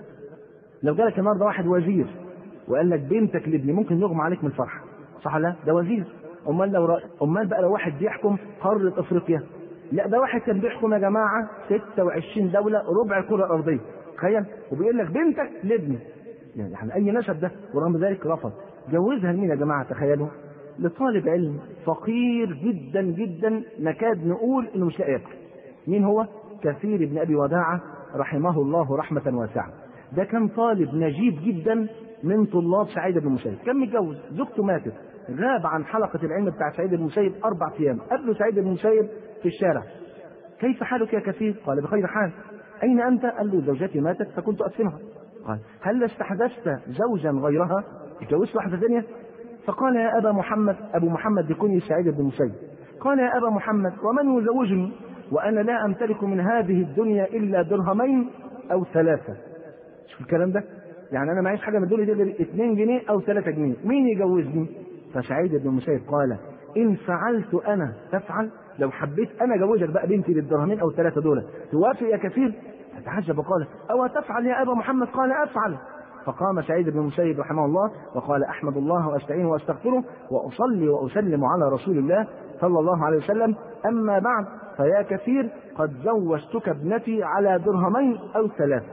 لو جالك النهارده واحد وزير وقال لك بنتك لابني، ممكن يغمى عليك من الفرح، صح ولا لا؟ ده وزير. امال لو رأي. امال بقى لو واحد بيحكم قاره افريقيا، لا ده واحد كان بيحكم يا جماعه ستة وعشرين دوله ربع الكره الارضيه، تخيل، وبيقول لك بنتك لابني، يعني اي نسب ده؟ ورغم ذلك رفض. جوزها لمين يا جماعه؟ تخيلوا، لطالب علم فقير جدا جدا نكاد نقول انه مش لاقي ياكل. مين هو؟ كثير بن ابي وداعه رحمه الله رحمة واسعة. ده كان طالب نجيب جدا من طلاب سعيد بن المسيب، كان متجوز، زوجته ماتت، غاب عن حلقة العلم بتاع سعيد بن المسيب أربع أيام. قابله سعيد بن المسيب في الشارع، كيف حالك يا كثير؟ قال بخير حال. أين أنت؟ قال له زوجتي ماتت فكنت أدفنها. قال هل استحدثت زوجا غيرها؟ اتجوزت واحدة ثانية؟ فقال يا أبا محمد، أبو محمد بكني سعيد بن المسيب، قال يا أبا محمد ومن يزوجني وأنا لا أمتلك من هذه الدنيا إلا درهمين أو ثلاثة؟ شوف الكلام ده، يعني أنا معيش حاجة من الدنيا دي غير اتنين جنيه أو ثلاثة جنيه، مين يجوزني؟ فسعيد بن المسيب قال إن فعلت أنا تفعل، لو حبيت أنا أجوزك بقى بنتي بالدرهمين أو ثلاثة دول توافق يا كثير؟ فتعجب وقال أو تفعل يا أبا محمد؟ قال أفعل. فقام سعيد بن المسيب رحمه الله وقال أحمد الله وأستعينه وأستغفره وأصلي وأسلم على رسول الله صلى الله عليه وسلم، أما بعد فيا كثير قد زوجتك ابنتي على درهمين أو ثلاثة.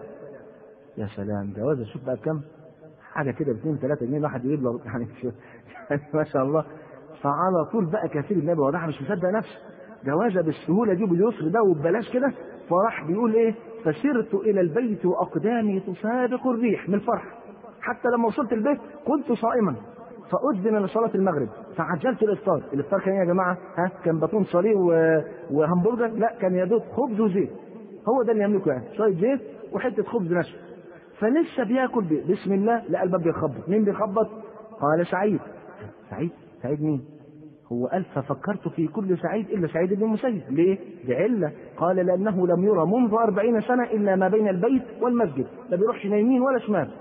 يا سلام، جوازة شوف بقى كم حاجة كده باثنين ثلاثة جنيه الواحد يجيب له يعني, يعني ما شاء الله. فعلى طول بقى كثير بن أبي وداعة مش مصدق نفسه، جوازة بالسهولة دي باليسر ده وببلاش كده، فراح بيقول إيه؟ فسرت إلى البيت وأقدامي تسابق الريح من الفرح، حتى لما وصلت البيت كنت صائما فأذن لصلاة المغرب فعجلت الإفطار. الإفطار كان يا جماعة ها كان بطون صليب وهمبرجر؟ لا، كان يا دوب خبز وزيت، هو ده اللي يملكه يعني، شوية زيت وحتة خبز ناشف. فلسه بياكل بسم الله لقى الباب بيخبط. مين بيخبط؟ قال سعيد. سعيد؟ سعيد مين؟ هو قال ففكرت في كل سعيد إلا سعيد بن المسيب. ليه؟ بعلة. قال لأنه لم يرى منذ أربعين سنة إلا ما بين البيت والمسجد، لا بيروحش يمين ولا شمال.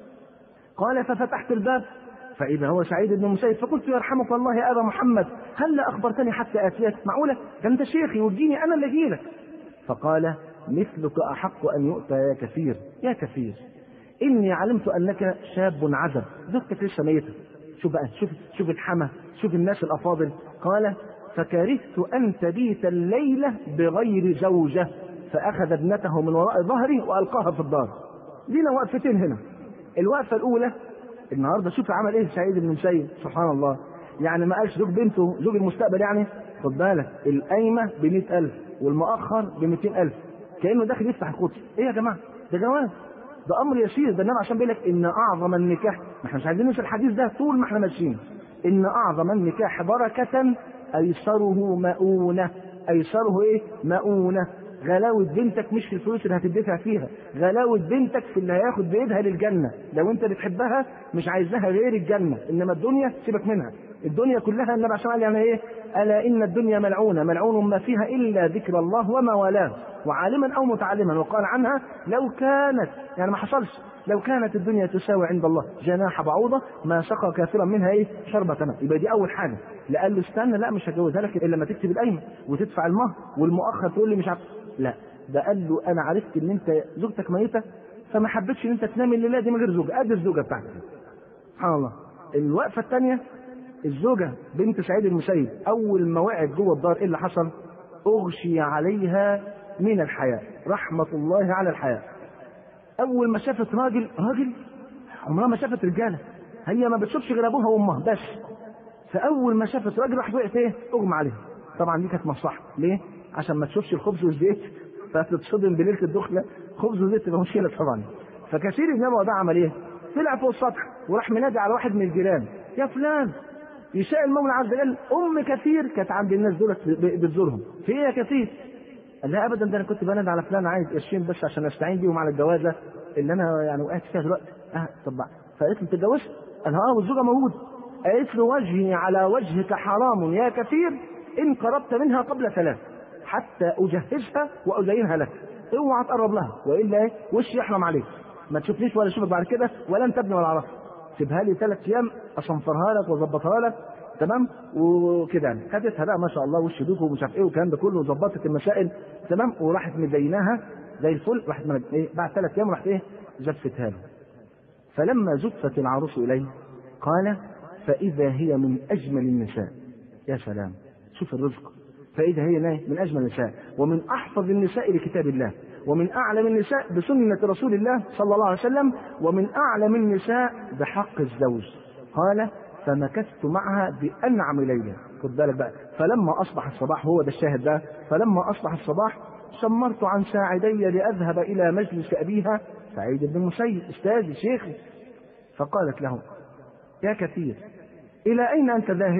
قال ففتحت الباب فإذا هو سعيد بن المسيب، فقلت يرحمك الله يا أبا محمد هل لا أخبرتني حتى آتيك؟ معقولة؟ ده أنت شيخي واديني أنا اللي أجيلك. فقال مثلك أحق أن يؤتى يا كثير. يا كثير إني علمت أنك شاب عزب، زوجتك لسه ميتة. شوف بقى، شوف شوف الحمى، شوف الناس الأفاضل. قال فكرهت أن تبيت الليلة بغير زوجة، فأخذ ابنته من وراء ظهري وألقاها في الدار. لينا وقفتين هنا. الوقفة الأولى النهارده شوف عمل إيه سعيد بن المسيب، سبحان الله. يعني ما قالش زوج بنته زوج المستقبل، يعني خد بالك القايمة بمئة ألف والمؤخر بمئتين ألف، كأنه داخل يفتح القدس. إيه يا جماعة؟ ده جواز، ده أمر يسير. ده النبي عشان بيقول لك إن أعظم النكاح، ما احنا مش عايزين ننسى الحديث ده طول ما احنا ماشيين. إن أعظم النكاح بركة أيسره مؤونة. أيسره إيه؟ مؤونة. غلاوة بنتك مش في الفلوس اللي هتدفع فيها، غلاوة بنتك في اللي هياخد بإيدها للجنة. لو أنت بتحبها مش عايز لها غير الجنة، إنما الدنيا سيبك منها. الدنيا كلها النبي عشان قال يعني إيه؟ ألا إن الدنيا ملعونة ملعون ما فيها إلا ذكر الله وما والاه، وعالما أو متعلما. وقال عنها لو كانت، يعني ما حصلش، لو كانت الدنيا تساوي عند الله جناح بعوضة ما سقى كافرا منها إيه؟ شربة ماء. يبقى دي أول حاجة. لا قال له استنى، لا مش هجوزها لك إلا لما تكتب القايمة وتدفع المهر والمؤخر تقول لي مش عارف. لا، ده قال له أنا عرفت إن أنت زوجتك ميتة فما حبيتش إن أنت تنام الليلة دي من غير زوجة، أدي الزوجة بتاعتك. سبحان الله. الوقفة الثانية الزوجة بنت سعيد المسيب أول ما وقعت جوه الدار إيه اللي حصل؟ أغشي عليها من الحياء، رحمة الله على الحياء. أول ما شافت راجل راجل عمرها ما شافت رجالة، هي ما بتشوفش غير أبوها وأمها بس. فأول ما شافت راجل راحت وقعت إيه؟ أغمى عليها. طبعا دي كانت مصلحة، ليه؟ عشان ما تشوفش الخبز والزيت فتتصدم بليلة الدخلة، خبز وزيت تبقى مشكلة طبعا. فكثير من الناس ده عمل إيه؟ طلع فوق السطح وراح منادي على واحد من الجيران، يا فلان يشاء المولى عز وجل ام كثير كانت عند الناس دولت بتزورهم، في ايه يا كثير؟ قال لها ابدا، ده انا كنت بنادي على فلان عايز قرشين بس عشان استعين بيهم على الجوازه اللي انا يعني وقعت فيها دلوقتي. اه طب فقالت له تتجوزت؟ قال اه والزوجه موجوده. قالت له وجهي على وجهك حرام يا كثير ان قربت منها قبل ثلاث حتى اجهزها وازينها لك، اوعى تقرب لها والا ايه؟ وشي يحرم عليك، ما تشوفنيش ولا اشوفك بعد كده ولا انت ابني ولا اعرفك. سيبها لي ثلاث ايام اصنفرها لك واظبطها لك تمام وكده. يعني خدتها بقى ما شاء الله وش دوك ومش عارف ايه والكلام ده كله وظبطت المسائل تمام وراحت مزيناها زي الفل. راحت ايه بعد ثلاث ايام راحت ايه زفتها له. فلما زفت العروس اليه قال فاذا هي من اجمل النساء. يا سلام، شوف الرزق. فاذا هي من اجمل النساء ومن احفظ النساء لكتاب الله ومن اعلم النساء بسنه رسول الله صلى الله عليه وسلم ومن اعلم النساء بحق الزوج. قال فمكثت معها بأنعم ليلة. خد بالك بقى. فلما أصبح الصباح، هو ده الشاهد ده، فلما أصبح الصباح شمرت عن ساعدي لأذهب إلى مجلس أبيها سعيد بن المسيب أستاذي شيخي. فقالت له يا كثير إلى أين أنت ذاهب؟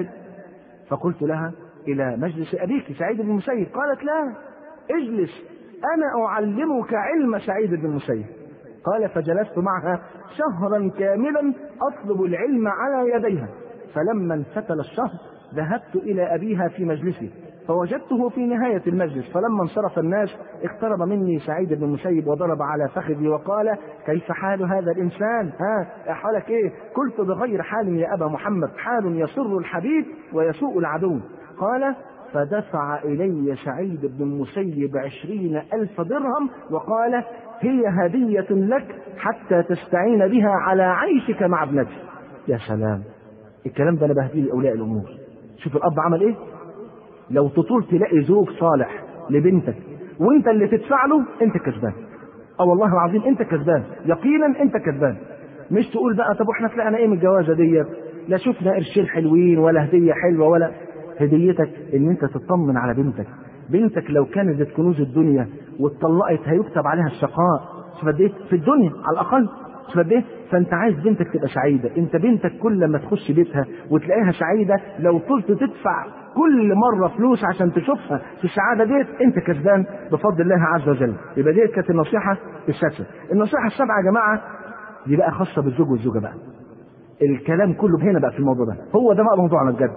فقلت لها إلى مجلس أبيك سعيد بن المسيب. قالت لا اجلس أنا أعلمك علم سعيد بن المسيب. قال فجلست معها شهرا كاملا أطلب العلم على يديها. فلما انفتل الشهر ذهبت إلى أبيها في مجلسي فوجدته في نهاية المجلس. فلما انصرف الناس اقترب مني سعيد بن المسيب وضرب على فخذي وقال كيف حال هذا الإنسان؟ ها حالك إيه؟ قلت بغير حال يا أبا محمد، حال يسر الحبيب ويسوء العدو. قال فدفع إلي سعيد بن المسيب عشرين ألف درهم وقال هي هدية لك حتى تستعين بها على عيشك مع ابنتي. يا سلام، الكلام ده انا بهديه لاولياء الامور. شوف الاب عمل ايه. لو تطول تلاقي زوج صالح لبنتك وانت اللي تدفع له انت كسبان. اه والله العظيم انت كسبان، يقينا انت كسبان. مش تقول بقى طب واحنا طلعنا ايه من الجوازه ديت؟ لا شفنا قرشين حلوين ولا هديه حلوه، ولا هديتك ان انت تطمن على بنتك. بنتك لو كانت كنوز الدنيا واتطلقت هيكتب عليها الشقاء. شوف قد ايه في الدنيا على الاقل، شوف قد ايه. فانت عايز بنتك تبقى سعيده. انت بنتك كل ما تخش بيتها وتلاقيها سعيده، لو طلت تدفع كل مره فلوس عشان تشوفها في السعاده ديت انت كسبان بفضل الله عز وجل. يبقى ديت كانت النصيحه السادسه. النصيحه السابعه يا جماعه دي بقى خاصه بالزوج والزوجه بقى. الكلام كله هنا بقى في الموضوع ده، هو ده بقى موضوعنا بجد.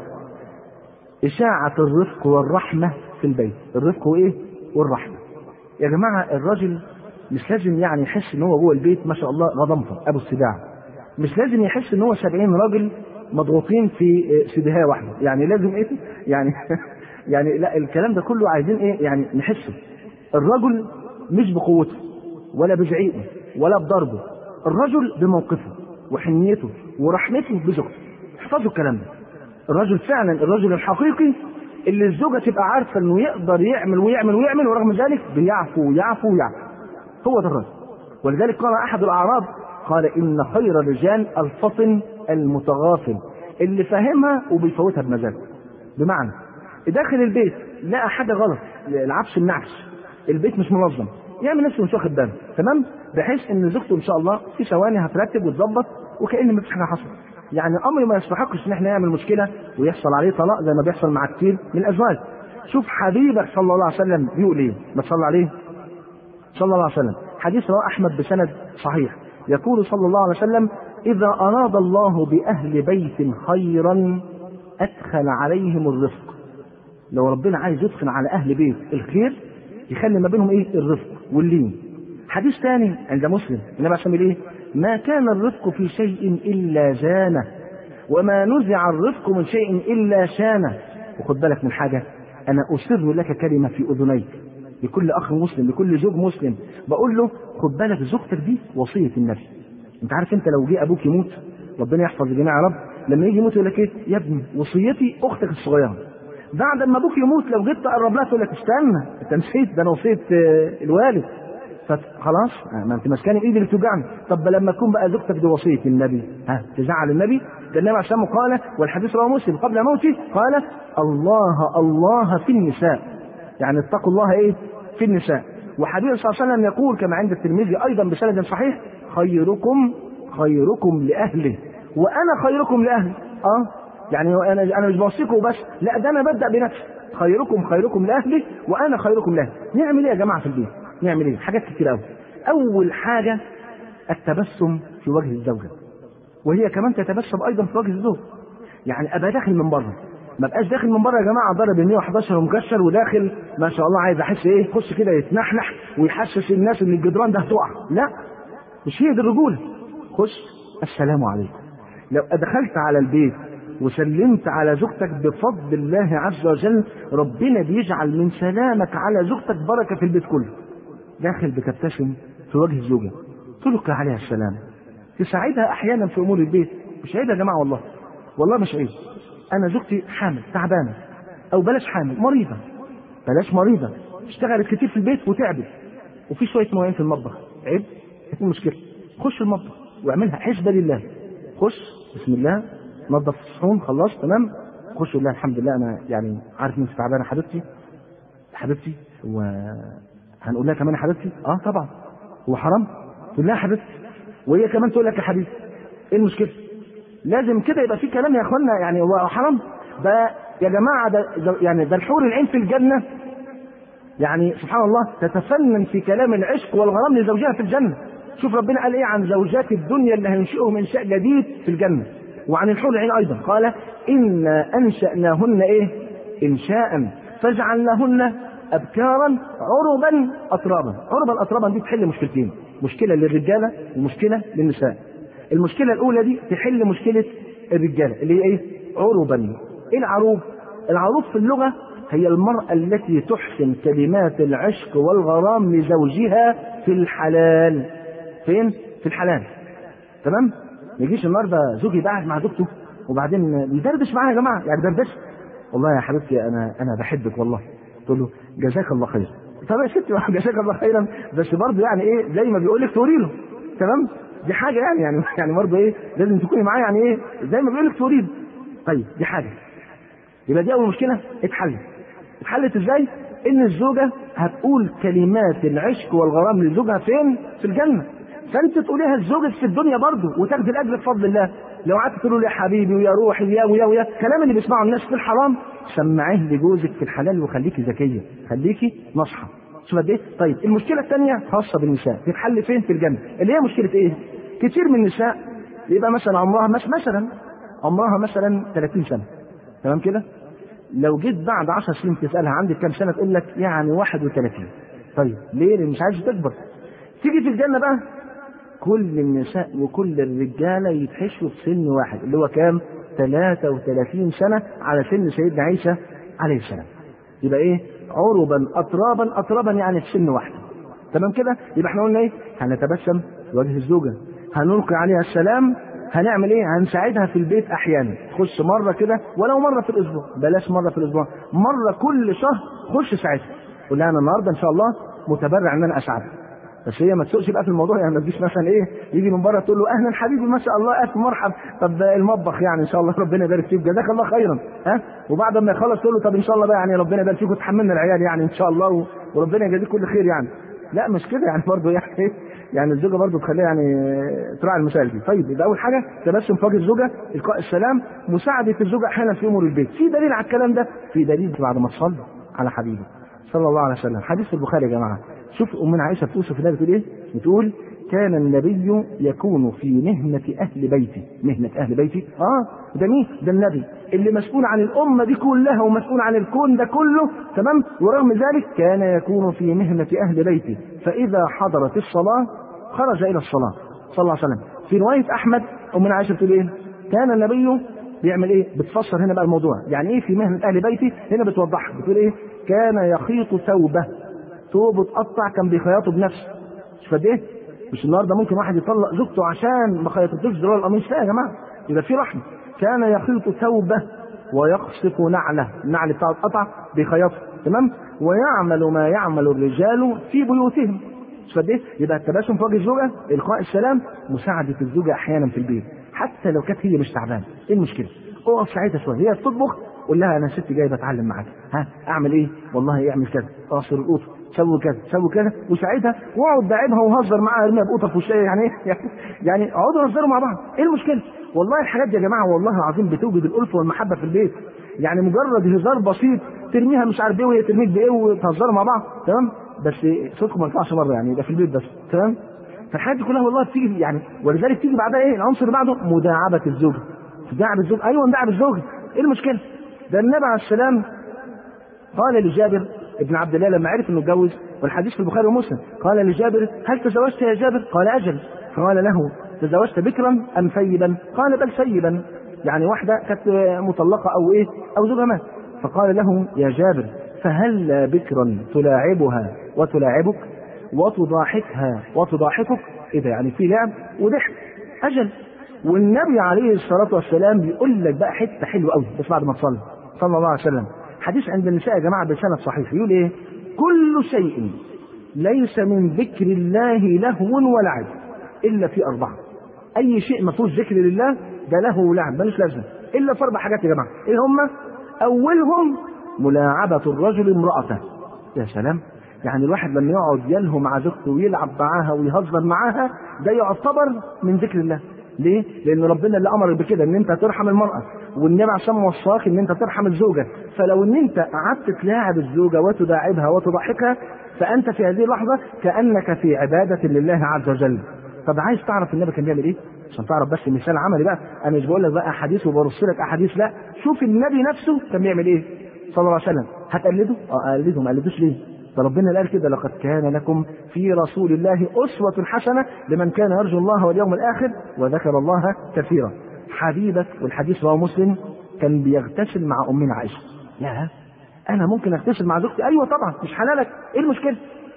إشاعة الرفق والرحمة في البيت. الرفق وإيه؟ والرحمة. يا جماعة الراجل مش لازم يعني يحس إن هو جوه البيت ما شاء الله غضنفر أبو السباع. مش لازم يحس إن هو سبعين راجل مضغوطين في سدهاية واحدة. يعني لازم إيه؟ يعني يعني لا، الكلام ده كله عايزين إيه؟ يعني نحسه. الرجل مش بقوته ولا بزعيقه ولا بضربه الرجل بموقفه وحنيته ورحمته بزوجته. احفظوا الكلام ده. الرجل فعلا الرجل الحقيقي اللي الزوجة تبقى عارفة انه يقدر يعمل ويعمل ويعمل ورغم ذلك بيعفو ويعفو ويعفو. هو ده الرجل. ولذلك قال احد الاعراب قال ان خير الرجال الفطن المتغافل، اللي فاهمها وبيفوتها بمزاجه. بمعنى داخل البيت لقى حاجة غلط، العفش النعش، البيت مش منظم، يعمل نفسه مش واخد باله، تمام، بحيث ان زوجته ان شاء الله في ثواني هترتب وتظبط وكأن مفيش حاجة حصلت. يعني امر ما يستحقش ان احنا نعمل مشكله ويحصل عليه طلاق زي ما بيحصل مع كتير من الازواج. شوف حبيبك صلى الله عليه وسلم بيقول ايه، ما تصلى عليه صلى الله عليه وسلم، حديث رواه احمد بسند صحيح، يقول صلى الله عليه وسلم: اذا اراد الله باهل بيت خيرا ادخل عليهم الرفق. لو ربنا عايز يدخل على اهل بيت الخير يخلي ما بينهم ايه؟ الرفق واللين. حديث ثاني عند مسلم النبي عليه ايه؟ ما كان الرفق في شيء الا زانه وما نزع الرفق من شيء الا شانه. وخد بالك من حاجه، انا اسر لك كلمه في اذنيك، لكل اخ مسلم لكل زوج مسلم بقول له خد بالك زوجتك دي وصيه النبي. انت عارف انت لو جه ابوك يموت، ربنا يحفظ الجميع يا رب، لما يجي يموت يقول لك ايه؟ يا ابني وصيتي اختك الصغيره. بعد ما ابوك يموت لو جيت تقرب لها تقول لك استنى انت نسيت ده انا وصيه الوالد. فخلاص ما انت ماسكاني بايدي اللي بتوجعني. طب لما تكون بقى زوجتك دي وصيه النبي، ها تزعل النبي؟ ده النبي عليه الصلاه والسلام قال، والحديث رواه مسلم قبل موته، قال: الله الله في النساء، يعني اتقوا الله ايه؟ في النساء. وحديث صلى الله عليه وسلم يقول كما عند الترمذي ايضا بسند صحيح: خيركم خيركم لاهله وانا خيركم لاهلي. اه يعني انا انا مش بوصيكم بس، لا ده انا ببدا بنفسي. خيركم خيركم لاهلي وانا خيركم لاهلي. نعمل ايه يا جماعه في البيت؟ نعمل ايه؟ حاجات كتير قوي. اول حاجه التبسم في وجه الزوجه، وهي كمان تتبسم ايضا في وجه الزوج. يعني ابقى داخل من بره، ما بقاش داخل من بره يا جماعه ضرب ال مية وحداشر ومكشر وداخل ما شاء الله عايز احس ايه؟ يخش كده يتنحنح ويحسس الناس ان الجدران ده هتقع. لا، مش هي دي الرجوله. خش السلام عليكم. لو دخلت على البيت وسلمت على زوجتك بفضل الله عز وجل ربنا بيجعل من سلامك على زوجتك بركه في البيت كله. داخل بتبتسم في وجه الزوجه، تلقي عليها السلام، تساعدها احيانا في امور البيت. مش عيب يا جماعه، والله والله مش عيب. انا زوجتي حامل تعبانه، او بلاش حامل، مريضه، بلاش مريضه، اشتغلت كتير في البيت وتعبت وفي شويه مواعين في المطبخ، عيب؟ ايه المشكله؟ خش المطبخ واعملها حسبه لله. خش بسم الله، نظف الصحون، خلاص تمام، خش لله الحمد لله انا يعني عارف ان انت تعبانه حبيبتي حبيبتي وهنقول لها كمان يا حبيبتي. اه طبعا، هو حرام تقول لها حبيبتي وهي كمان تقول لك يا حبيبتي؟ ايه المشكله؟ لازم كده يبقى في كلام يا اخوانا، يعني هو حرام ده يا جماعه؟ ده يعني ده الحور العين في الجنه، يعني سبحان الله تتفنن في كلام العشق والغرام لزوجها في الجنه. شوف ربنا قال ايه عن زوجات الدنيا اللي هينشئهم انشاء جديد في الجنه، وعن الحور العين ايضا قال: انا انشاناهن ايه؟ انشاء فجعلناهن ابكارا عربا اترابا. عربا اترابا دي تحل مشكلتين، مشكله للرجاله ومشكله للنساء. المشكله الاولى دي تحل مشكله الرجاله اللي هي ايه؟ عربا. ايه العروب؟ العروب في اللغه هي المراه التي تحسن كلمات العشق والغرام لزوجها في الحلال. فين؟ في الحلال. تمام؟ ما يجيش النهارده زوجي قاعد مع زوجته وبعدين يدردش معاها يا جماعه، يعني دردش، والله يا حبيبتي انا انا بحبك والله، تقول له جزاك الله خير. طب يا ستي جزاك الله خيرا، بس برضه يعني ايه زي ما بيقول لك توري له، تمام؟ دي حاجه يعني يعني يعني برضه ايه لازم تكوني معاه، يعني ايه زي ما بيقول لك توري له. طيب دي حاجه، يبقى دي اول مشكله اتحلت. اتحلت ازاي؟ ان الزوجه هتقول كلمات العشق والغرام لزوجها فين؟ في الجنه. فانت تقوليها لزوجك في الدنيا برضه وتاخدي الاجر بفضل الله. لو قعدت تقول له يا حبيبي ويا روحي ويا ويا ويا الكلام اللي بيسمعه الناس في الحرام، سمعيه لجوزك في الحلال وخليكي ذكيه، خليكي ناصحه. شوف قد ايه؟ طيب المشكله الثانيه خاصه بالنساء، تتحل فين؟ في الجنه. اللي هي مشكله ايه؟ كتير من النساء يبقى مثلا عمرها مش مثلا عمرها مثلا ثلاثين سنه، تمام كده؟ لو جيت بعد عشر سنين تسالها عندك كام سنه تقول لك يعني واحد وثلاثين. طيب ليه؟ لان مش عايزه تكبر. تيجي في الجنه بقى كل النساء وكل الرجاله يتحشوا في سن واحد اللي هو كام؟ ثلاثة وثلاثين سنه على سن سيدنا عيسى عليه السلام. يبقى ايه؟ عربا اترابا. اترابا يعني في سن واحد، تمام كده؟ يبقى احنا قلنا ايه؟ هنتبسم في وجه الزوجه، هنلقي عليها السلام، هنعمل ايه؟ هنساعدها في البيت احيانا، تخش مره كده ولو مره في الاسبوع، بلاش مره في الاسبوع، مره كل شهر خش ساعتها، قول لها انا النهارده ان شاء الله متبرع ان انا اساعدك. بس هي ما تسوقش بقى في الموضوع، يعني ما تجيش مثلا ايه يجي من بره تقول له اهلا حبيبي ما شاء الله الف مرحب، طب المطبخ يعني ان شاء الله ربنا يبارك فيك جزاك الله خيرا، ها، وبعد ما يخلص تقول له طب ان شاء الله بقى يعني ربنا يبارك فيك وتحملنا العيال يعني ان شاء الله وربنا يجازيك كل خير يعني. لا مش كده يعني برضه يعني يعني الزوجه برضه تخليها يعني تراعي المسائل دي. طيب يبقى اول حاجه تبسم في وجه الزوجه، القاء السلام، مساعده الزوجه احيانا في امور البيت. في دليل على الكلام ده؟ في دليل بعد ما تصلي على حبيبه صلى الله عليه وسلم، حديث في البخاري يا جماعه. شوف امنا عائشه بتوصف الله بتقول ايه؟ بتقول كان النبي يكون في مهنه اهل بيته. مهنه اهل بيته؟ اه ده مين؟ ده النبي اللي مسؤول عن الامه دي كلها ومسؤول عن الكون ده كله، تمام؟ ورغم ذلك كان يكون في مهنه اهل بيته، فاذا حضرت الصلاه خرج الى الصلاه صلى الله عليه وسلم. في روايه احمد امنا عائشه بتقول ايه؟ كان النبي بيعمل ايه؟ بتفسر هنا بقى الموضوع، يعني ايه في مهنه اهل بيته؟ هنا بتوضحها، بتقول ايه؟ كان يخيط ثوبه، ثوبه اتقطع كان بيخيطه بنفسه. مش فاهم ايه؟ مش النهارده ممكن واحد يطلق زوجته عشان ما خيطتوش زرار القميص، لا يا جماعه، يبقى في رحمه. كان يخيط ثوبه ويقصف نعله، النعل بتاعه اتقطع بيخيطه، تمام؟ ويعمل ما يعمل الرجال في بيوتهم. مش فاهم ايه؟ يبقى التبسم في وجه الزوجه، القاء السلام، مساعده الزوجه احيانا في البيت، حتى لو كانت هي مش تعبانه، ايه المشكله؟ اقف ساعتها شويه، هي بتطبخ قول لها انا ست جاي بتعلم معاك، ها اعمل ايه؟ والله اعمل كذا، اعصر القوطه، سوي كذا سوي كذا، وساعتها واقعد داعبها وهزر معاها، ارميها بقوطه في وشها، يعني ايه؟ يعني اقعدوا هزروا مع بعض، ايه المشكله؟ والله الحاجات دي يا جماعه والله العظيم بتوجد الالفه والمحبه في البيت. يعني مجرد هزار بسيط ترميها مش عارف ايه وهي ترميك بايه وتهزروا مع بعض، تمام؟ بس صوتكم ما ينفعش مره، يعني ده في البيت بس، تمام؟ فالحاجات دي كلها والله بتيجي يعني، ولذلك تيجي بعدها ايه؟ العنصر اللي بعده مداعبه الزوجه. تداعب الزوج، ايوه نداعب الزوجه، ايه المشكله؟ ده النبي عليه السلام قال لجابر ابن عبد الله لما عرف انه اتجوز، والحديث في البخاري ومسلم، قال لجابر هل تزوجت يا جابر؟ قال اجل. قال له تزوجت بكرا ام ثيبا؟ قال بل ثيبا، يعني واحده كانت مطلقه او ايه او زوجها مات. فقال له يا جابر فهل بكرا تلاعبها وتلاعبك وتضاحكها وتضاحكك؟ ايه ده؟ يعني في لعب وضحك. اجل. والنبي عليه الصلاه والسلام بيقول لك بقى حته حلوه قوي بس بعد ما تصلي صلى الله عليه وسلم، حديث عند النساء يا جماعه بسند صحيح، يقول ايه؟ كل شيء ليس من ذكر الله لهو ولعب الا في اربعه. اي شيء ما فيهوش ذكر لله ده لهو ولعب ملوش لازمه الا في اربع حاجات يا جماعه، ايه هم؟ اولهم ملاعبه الرجل امراته. يا سلام، يعني الواحد لما يقعد يلهو مع زوجته ويلعب معاها ويهزر معاها ده يعتبر من ذكر الله. ليه؟ لأن ربنا اللي أمر بكده إن أنت ترحم المرأة، والنبي عشان وصاك إن أنت ترحم الزوجة، فلو إن أنت قعدت تلاعب الزوجة وتداعبها وتضحكها فأنت في هذه اللحظة كأنك في عبادة لله عز وجل. طب عايز تعرف النبي كان بيعمل إيه؟ عشان تعرف بس مثال عملي بقى، أنا مش بقول لك بقى أحاديث وبرص لك أحاديث، لا، شوف النبي نفسه كان بيعمل إيه صلى الله عليه وسلم. هتقلده؟ أه أقلده، ما قلدوش ليه؟ فربنا اللي قال كده لقد كان لكم في رسول الله أسوة حسنة لمن كان يرجو الله واليوم الآخر وذكر الله كثيرا. حبيبك، والحديث رواه مسلم، كان بيغتسل مع أمنا عائشة. يا أنا ممكن أغتسل مع زوجتي؟ أيوة طبعا، مش حلالك، إيه المشكلة؟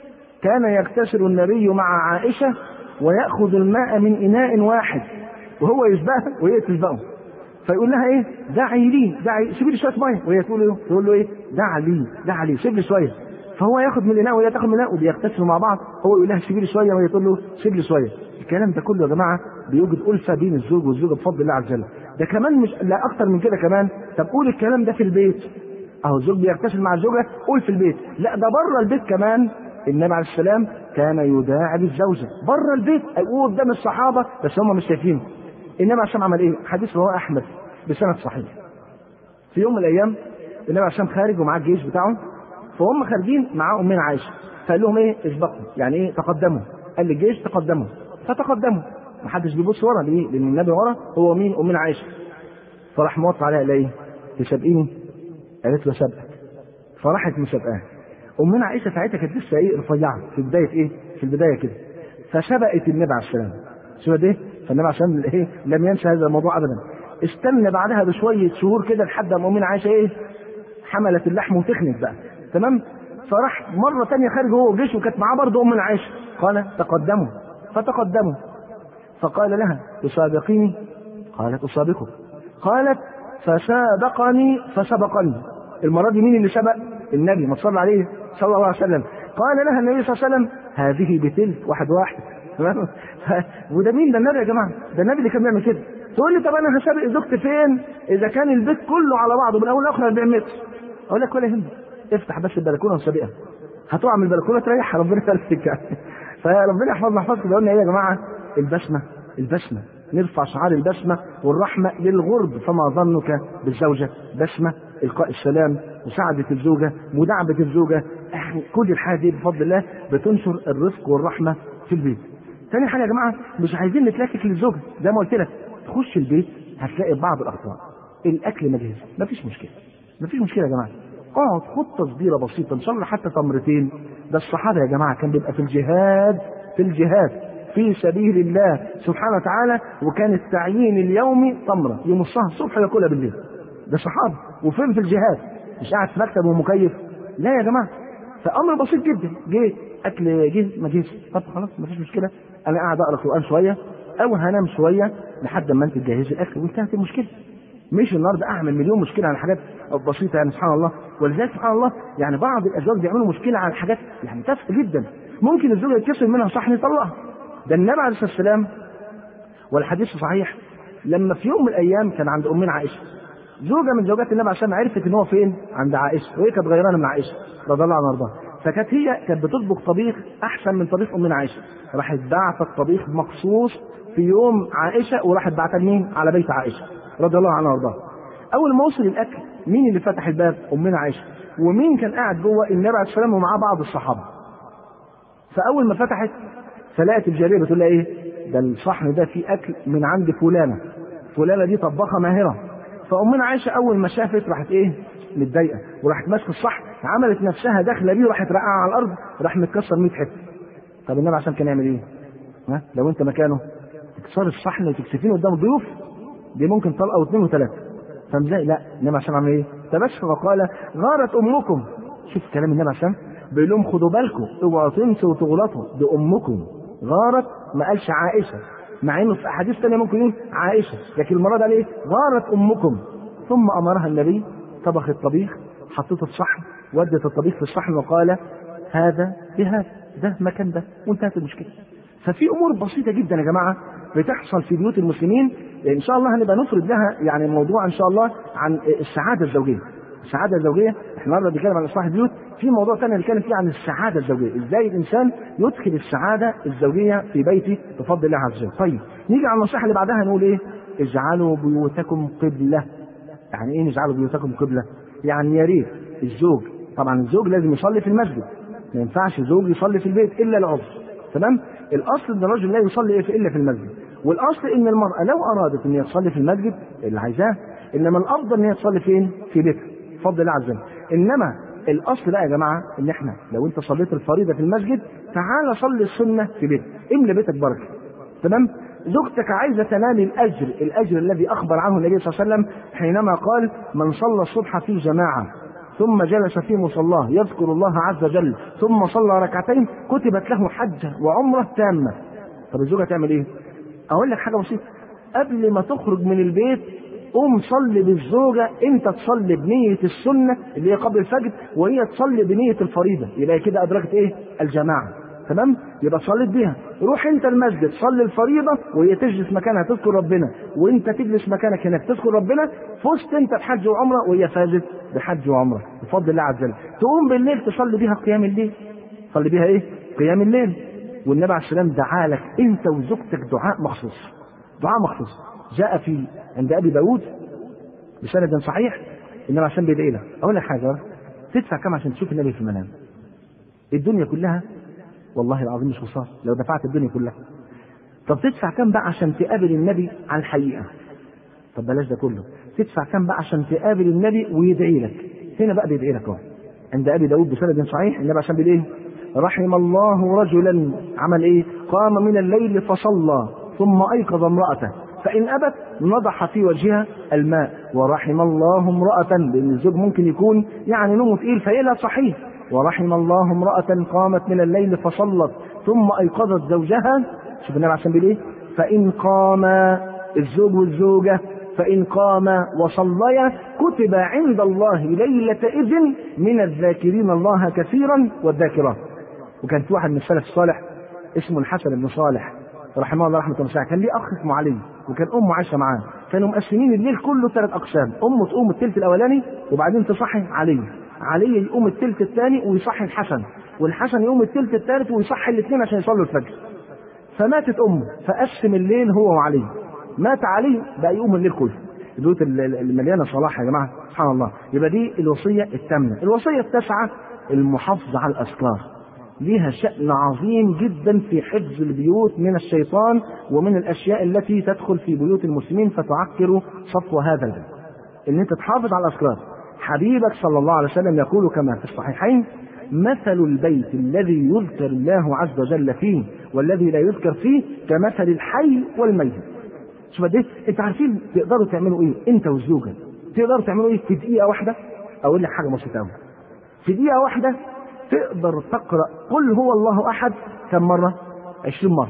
كان يغتسل النبي مع عائشة ويأخذ الماء من إناء واحد وهو يسبقها وهي تسبقه، فيقول لها إيه؟ دعي لي، دعي سيبي لي شوية مية، وهي تقول له تقول له إيه؟ دع لي دع لي سيب لي شوية، فهو ياخد من الاناء وهي تاخد من الاناء وبيغتسلوا مع بعض، هو يقول لها سيبي لي شويه وهي تقول له سيب لي شويه. الكلام ده كله يا جماعه بيوجد الفه بين الزوج والزوجه بفضل الله عز وجل. ده كمان مش لا اكتر من كده كمان. طب قول الكلام ده في البيت، اهو الزوج بيغتسل مع الزوجه، قول في البيت. لا ده بره البيت كمان، النبي عليه السلام كان يداعب الزوجه بره البيت، اقول قدام الصحابه بس هم مش شايفين. النبي عليه السلام عمل ايه؟ حديث رواه احمد بسند صحيح. في يوم من الايام النبي عليه السلام خارج ومعاه الجيش بتاعه، فهم خارجين مع امنا عائشه، فقال لهم ايه؟ اسبقوا، يعني ايه؟ تقدموا. قال للجيش تقدموا، فتقدموا، محدش بيبص ورا. ليه؟ لان النبي ورا، هو مين؟ امنا عائشه. فراح موطي عليها، قال ايه؟ تسابقيني؟ قالت له سابقك. فراحت مسابقاها. امنا عائشه ساعتها كانت لسه ايه؟ رفيعه في بدايه ايه؟ في البدايه كده، فسبقت النبي عليه السلام. شو ده؟ فالنبي عليه السلام ايه؟ لم ينسى هذا الموضوع ابدا. استنى بعدها بشويه شهور كده لحد ما امنا عائشه ايه؟ حملت اللحم وتخنت بقى، تمام؟ فراح مرة تانية خارج هو وجيشه وكانت معاه برضه أم عائشة، قال تقدموا، فتقدموا. فقال لها تسابقيني؟ قالت أسابقك. قالت فسابقني فسبقني. المرة دي مين اللي سبق؟ النبي ما صلى عليه صلى الله عليه وسلم. قال لها النبي صلى الله عليه وسلم هذه بتلك واحد واحد. وده مين؟ ده النبي يا جماعة، ده النبي اللي كان بيعمل كده. تقول لي طب انا هسابق زوجتي فين اذا كان البيت كله على بعضه من اول لاخر أربعين متر؟ اقول لك ولا يهمك، افتح بس البلكونه وسابقها، هتقع من البلكونه تريح ربنا يخليك يعني. فربنا يحفظنا يحفظكم. قلنا ايه يا جماعه؟ البسمه، البسمه نرفع شعار البسمه والرحمه للغرب، فما ظنك بالزوجه؟ بسمه، القاء السلام، مساعده الزوجه، مداعبه الزوجه، يعني كل الحاجات دي بفضل الله بتنشر الرفق والرحمه في البيت. ثاني حاجه يا جماعه، مش عايزين نتلكك للزوجه، زي ما قلت لك تخش البيت هتلاقي بعض الاخطاء. الاكل مجهز، مفيش مشكله، مفيش مشكله يا جماعه، اقعد خد تصبيره بسيطه ان شاء الله حتى تمرتين. ده الصحابه يا جماعه كان بيبقى في الجهاد، في الجهاد في سبيل الله سبحانه وتعالى، وكان التعيين اليومي تمره يمصها الصبح وياكلها بالليل. ده صحابه وفين في الجهاد، مش قاعد في مكتب ومكيف، لا يا جماعه. فامر بسيط جدا، جه اكل جه ما جهش، طب خلاص مفيش مشكله، انا قاعد اقرا قران شويه او هنام شويه لحد ما انت تجهزي الاكل وانتهت المشكله. مش النهارده اعمل مليون مشكله على حاجات بسيطه يعني سبحان الله. ولذلك سبحان الله يعني بعض الازواج بيعملوا مشكله على حاجات يعني تافهه جدا، ممكن الزوجه يتكسر منها صحن يطلقها. ده النبي عليه الصلاه والسلام والحديث صحيح، لما في يوم من الايام كان عند امنا عائشه، زوجه من زوجات النبي عليه الصلاه والسلام عرفت ان هو فين؟ عند عائشه، وهي كانت غيرانه من عائشه رضي الله عنها وارضاها، فكانت هي كانت بتطبخ طبيخ احسن من طبيخ امنا عائشه، راحت باعت الطبيخ مخصوص في يوم عائشه وراحت بعتها لمين؟ على بيت عائشه رضي الله عنها وارضاها. اول ما وصل الاكل مين اللي فتح الباب؟ امنا عائشه. ومين كان قاعد جوه؟ النبي عليه الصلاه والسلام ومعاه بعض الصحابه. فاول ما فتحت فلقت الجاريه بتقول لها ايه؟ ده الصحن ده فيه اكل من عند فلانه، فلانه دي طباخه ماهره. فامنا عائشه اول ما شافت راحت ايه؟ متضايقه، وراحت ماسكه الصحن، عملت نفسها داخله بيه وراحت رقعها على الارض، راح متكسر مية حته. طب النبي عشان كان يعمل ايه؟ ها؟ لو انت مكانه تكسر الصحن وتكسفين قدام الضيوف، دي ممكن طلقه واثنين وثلاثه. فاهم ازاي؟ لا، النبي عشان عمل ايه؟ تبسم وقال غارت امكم. شوف كلام النبي عشان بيقول لهم خدوا بالكم اوعوا تنسوا وتغلطوا، دي امكم. غارت، ما قالش عائشه، مع انه في احاديث ثانيه ممكن يقول عائشه، لكن المره ده ليه؟ غارت امكم. ثم امرها النبي طبخ الطبيخ، حطته في صحن، ودت الطبيخ في الصحن وقال هذا بهذا، ده مكان ده، وانتهت المشكله. ففي امور بسيطه جدا يا جماعه بتحصل في بيوت المسلمين، ان شاء الله هنبقى نفرد لها يعني موضوع ان شاء الله عن السعاده الزوجيه. السعاده الزوجيه احنا النهارده بنتكلم عن اصلاح البيوت، في موضوع ثاني نتكلم فيه عن السعاده الزوجيه، ازاي الانسان يدخل السعاده الزوجيه في بيته بفضل الله عز وجل. طيب نيجي على النصيحه اللي بعدها، نقول ايه؟ اجعلوا بيوتكم قبله. يعني ايه نجعلوا بيوتكم قبله؟ يعني يا ريت الزوج، طبعا الزوج لازم يصلي في المسجد، ما ينفعش الزوج يصلي في البيت الا لعذر، تمام؟ الاصل ان الرجل لا يصلي الا في المسجد، والاصل ان المراه لو ارادت ان هي تصلي في المسجد اللي عايزاه، انما الافضل ان هي تصلي فين؟ في بيتها بفضل الله عز وجل. انما الاصل بقى يا جماعه ان احنا لو انت صليت الفريضه في المسجد تعال صلي السنه في بيتك، املى بيتك بركه، تمام؟ زوجتك عايزه تنال الاجر، الاجر الذي اخبر عنه النبي صلى الله عليه وسلم حينما قال من صلى الصبح في جماعه ثم جلس في مصلاه يذكر الله عز وجل ثم صلى ركعتين كتبت له حجه وعمره تامه. طب الزوجه تعمل ايه؟ اقول لك حاجه بسيطه، قبل ما تخرج من البيت قوم صلي بالزوجه، انت تصلي بنيه السنه اللي هي قبل الفجر وهي تصلي بنيه الفريضه، يبقى كده ادركت ايه؟ الجماعه، تمام؟ يبقى صليت بيها. روح انت المسجد صلي الفريضه وهي تجلس مكانها تذكر ربنا، وانت تجلس مكانك هناك تذكر ربنا، فزت انت بحج وعمره وهي فازت بحج وعمره بفضل الله عز وجل. تقوم بالليل تصلي بيها قيام الليل، صلي بيها ايه؟ قيام الليل. والنبي عليه السلام دعا لك انت وزوجتك دعاء مخصوص، دعاء مخصوص جاء في عند ابي داود بسند صحيح، النبي عليه السلام بيدعي لك. اقول لك حاجه، تدفع كم عشان تشوف النبي في المنام؟ الدنيا كلها والله العظيم مش خساره لو دفعت الدنيا كلها. طب تدفع كم بقى عشان تقابل النبي على الحقيقه؟ طب بلاش ده كله، تدفع كم بقى عشان تقابل النبي ويدعي لك؟ هنا بقى بيدعي لك اهو عند ابي داود بسند صحيح، النبي عشان بيقول ايه؟ رحم الله رجلا عمل ايه؟ قام من الليل فصلى ثم ايقظ امراته فان ابت نضح في وجهها الماء، ورحم الله امراه، لان الزوج ممكن يكون يعني نومه تقيل فيقلها صحيح، ورحم الله امرأة قامت من الليل فصلت ثم أيقظت زوجها، شوف النبي عشان بيقول ايه؟ فإن قاما الزوج والزوجة فإن قاما وصليا كتب عند الله ليلة إذن من الذاكرين الله كثيرا والذاكرات. وكان في واحد من السلف الصالح اسمه الحسن بن صالح رحمه الله رحمة واسعة، كان ليه أخ اسمه علي وكان أمه عايشة معاه، كانوا مقسمين الليل كله ثلاث أقسام، أمه تقوم الثلث الأولاني وبعدين تصحي علي، علي يقوم الثلث الثاني ويصحي الحسن، والحسن يقوم الثلث الثالث ويصحي الاثنين عشان يصلوا الفجر. فماتت أمه فقسم الليل هو وعلي، مات علي بقى يقوم الليل كله. البيوت المليانة صلاح يا جماعة سبحان الله. يبقى دي الوصية الثامنة. الوصية التاسعة المحافظة على الأذكار، ليها شأن عظيم جدا في حفظ البيوت من الشيطان ومن الأشياء التي تدخل في بيوت المسلمين فتعكر صفو هذا البيت. إن أنت تحافظ على الأذكار. حبيبك صلى الله عليه وسلم يقول كما في الصحيحين: مثل البيت الذي يذكر الله عز وجل فيه والذي لا يذكر فيه كمثل الحي والميت. شوف ده، انت عارفين تقدروا تعملوا ايه انت والزوجه؟ تقدروا تعملوا ايه في دقيقه واحده؟ اقول لك حاجه بسيطه قوي. في دقيقه واحده تقدر تقرا قل هو الله احد كم مره؟ عشرين مره.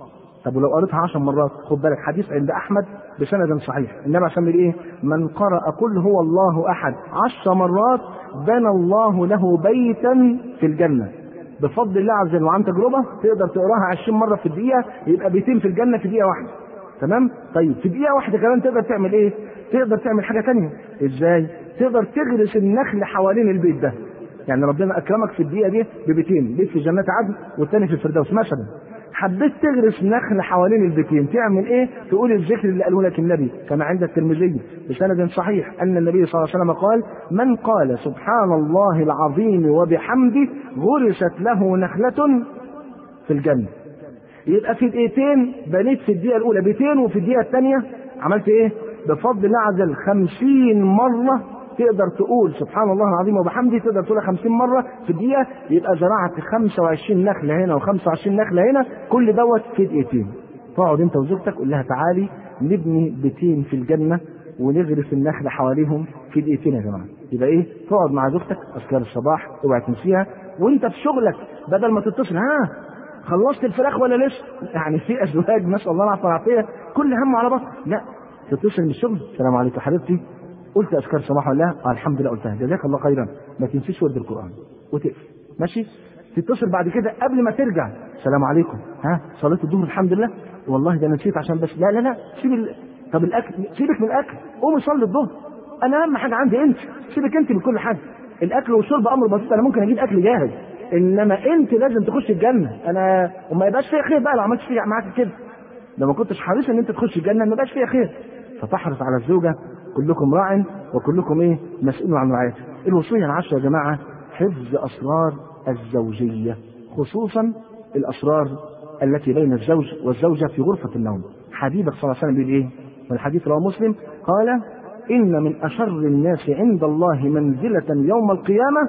طب ولو قريتها عشر مرات؟ خد بالك، حديث عند احمد بسند صحيح، النبي عشان يقول ايه؟ من قرأ قل هو الله احد عشر مرات بنى الله له بيتا في الجنه بفضل الله عز وجل. وعن تجربه تقدر تقراها عشرين مره في الدقيقه يبقى بيتين في الجنه في دقيقه واحده. تمام؟ طيب في دقيقه واحده كمان تقدر تعمل ايه؟ تقدر تعمل حاجه ثانيه. ازاي؟ تقدر تغرس النخل حوالين البيت ده. يعني ربنا اكرمك في الدقيقه دي ببيتين، بيت في جنات عدن والثاني في الفردوس مثلا. حبيت تغرس نخل حوالين البيتين، تعمل ايه؟ تقول الذكر اللي قاله لك النبي كما عند الترمذي بسند صحيح ان النبي صلى الله عليه وسلم قال: من قال سبحان الله العظيم وبحمده غرست له نخلة في الجنة. يبقى في دقيقتين بنيت في الدقيقة الأولى بيتين، وفي الدقيقة الثانية عملت ايه؟ بفضل الله عز وجل خمسين مرة تقدر تقول سبحان الله العظيم وبحمده، تقدر تقولها خمسين مرة في الدقيقة، يبقى زرعت خمسة وعشرين نخلة هنا وخمسة وعشرين نخلة هنا، كل دوت في دقيقتين. تقعد انت وزوجتك قول لها تعالي نبني بيتين في الجنة ونغرس النخل حواليهم في دقيقتين يا جماعة. يبقى ايه؟ تقعد مع زوجتك اذكار الصباح اوعى تنسيها، وانت في شغلك بدل ما تتصل ها خلصت الفراخ ولا لسه؟ يعني في ازواج ما شاء الله العافيه والعافيه كل همه على بطن، لا تتصل من الشغل: السلام عليكم حبيبتي، قلت اذكار صباح ولا لا؟ آه الحمد لله قلتها، جزاك الله خيرا، ما تنسيش ورد القران وتقفل. ماشي؟ تتصل بعد كده قبل ما ترجع: السلام عليكم، ها صليت الظهر الحمد لله؟ والله ده انا نسيت عشان بس لا لا لا سيب ال... طب الاكل، سيبك من الاكل، قومي صلي الظهر، انا اهم حاجه عندي انت، سيبك انت من كل حاجه. الاكل والشرب امر بسيط، انا ممكن اجيب اكل جاهز، انما انت لازم تخش الجنه. انا وما يبقاش فيها خير بقى لو عملت فيها معاك كده، لو ما كنتش حريص ان انت تخش الجنه ما يبقاش فيها خير. فتحرص على الزوجه، كلكم راع وكلكم ايه؟ مسؤول عن رعايته. الوصيه العشره يا جماعه حفظ اسرار الزوجيه، خصوصا الاسرار التي بين الزوج والزوجه في غرفه النوم. حبيبك صلى الله عليه وسلم بيقول ايه؟ والحديث رواه مسلم قال: ان من اشر الناس عند الله منزله يوم القيامه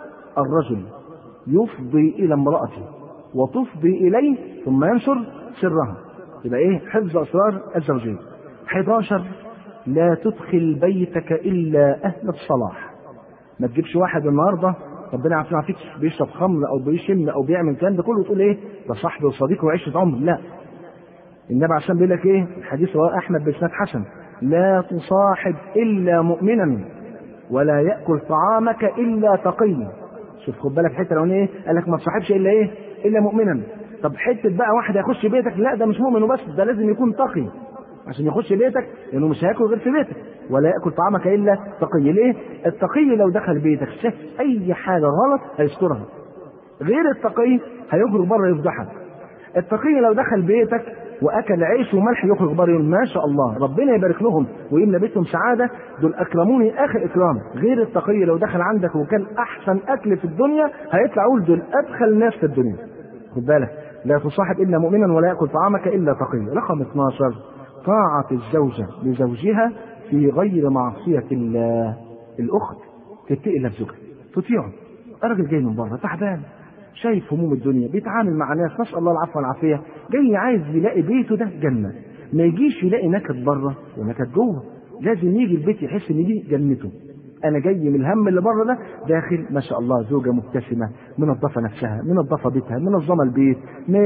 الرجل يفضي الى امرأته وتفضي اليه ثم ينشر سرها. يبقى ايه؟ حفظ اسرار الزوجيه. حداشر لا تدخل بيتك الا اهل الصلاح. ما تجيبش واحد النهارده ربنا يعافينا فيك بيشرب خمر او بيشم او بيعمل الكلام ده كله وتقول ايه؟ ده صاحبي وصديقي وعشره عمر. لا، النبي عشان بيقول لك ايه؟ الحديث رواه احمد باسناد حسن: لا تصاحب الا مؤمنا ولا ياكل طعامك الا تقي. شوف خد بالك الحته الاولانيه ايه؟ قال لك ما تصاحبش الا ايه؟ الا مؤمنا. طب حته بقى واحد يخش بيتك، لا ده مش مؤمن وبس، ده لازم يكون تقي عشان يخش بيتك، لانه مش هياكل غير في بيتك. ولا ياكل طعامك الا تقي. ليه؟ التقي لو دخل بيتك شاف اي حاجه غلط هيسترها، غير التقي هيخرج بره يفضحك. التقي لو دخل بيتك واكل عيش وملح يخرج بره ما شاء الله ربنا يبارك لهم ويملى بيتهم سعاده، دول اكرموني اخر اكرام. غير التقي لو دخل عندك وكان احسن اكل في الدنيا هيطلع يقول دول ادخل ناس في الدنيا. خد بالك، لا تصاحب الا مؤمنا ولا ياكل طعامك الا تقي. رقم اثناشر طاعه الزوجه لزوجها في غير معصيه الله. الاخت تتقي لزوجها تطيعه. الراجل جاي من بره تعبان شايف هموم الدنيا بيتعامل مع ناس نسال الله العفو والعافيه، جاي عايز يلاقي بيته ده جنه، ما يجيش يلاقي نكد بره ونكد جوه، لازم يجي البيت يحس ان دي جنته. انا جاي من الهم اللي بره ده، داخل ما شاء الله زوجه مبتسمه، منظفه نفسها، منظفه بيتها، منظمه البيت،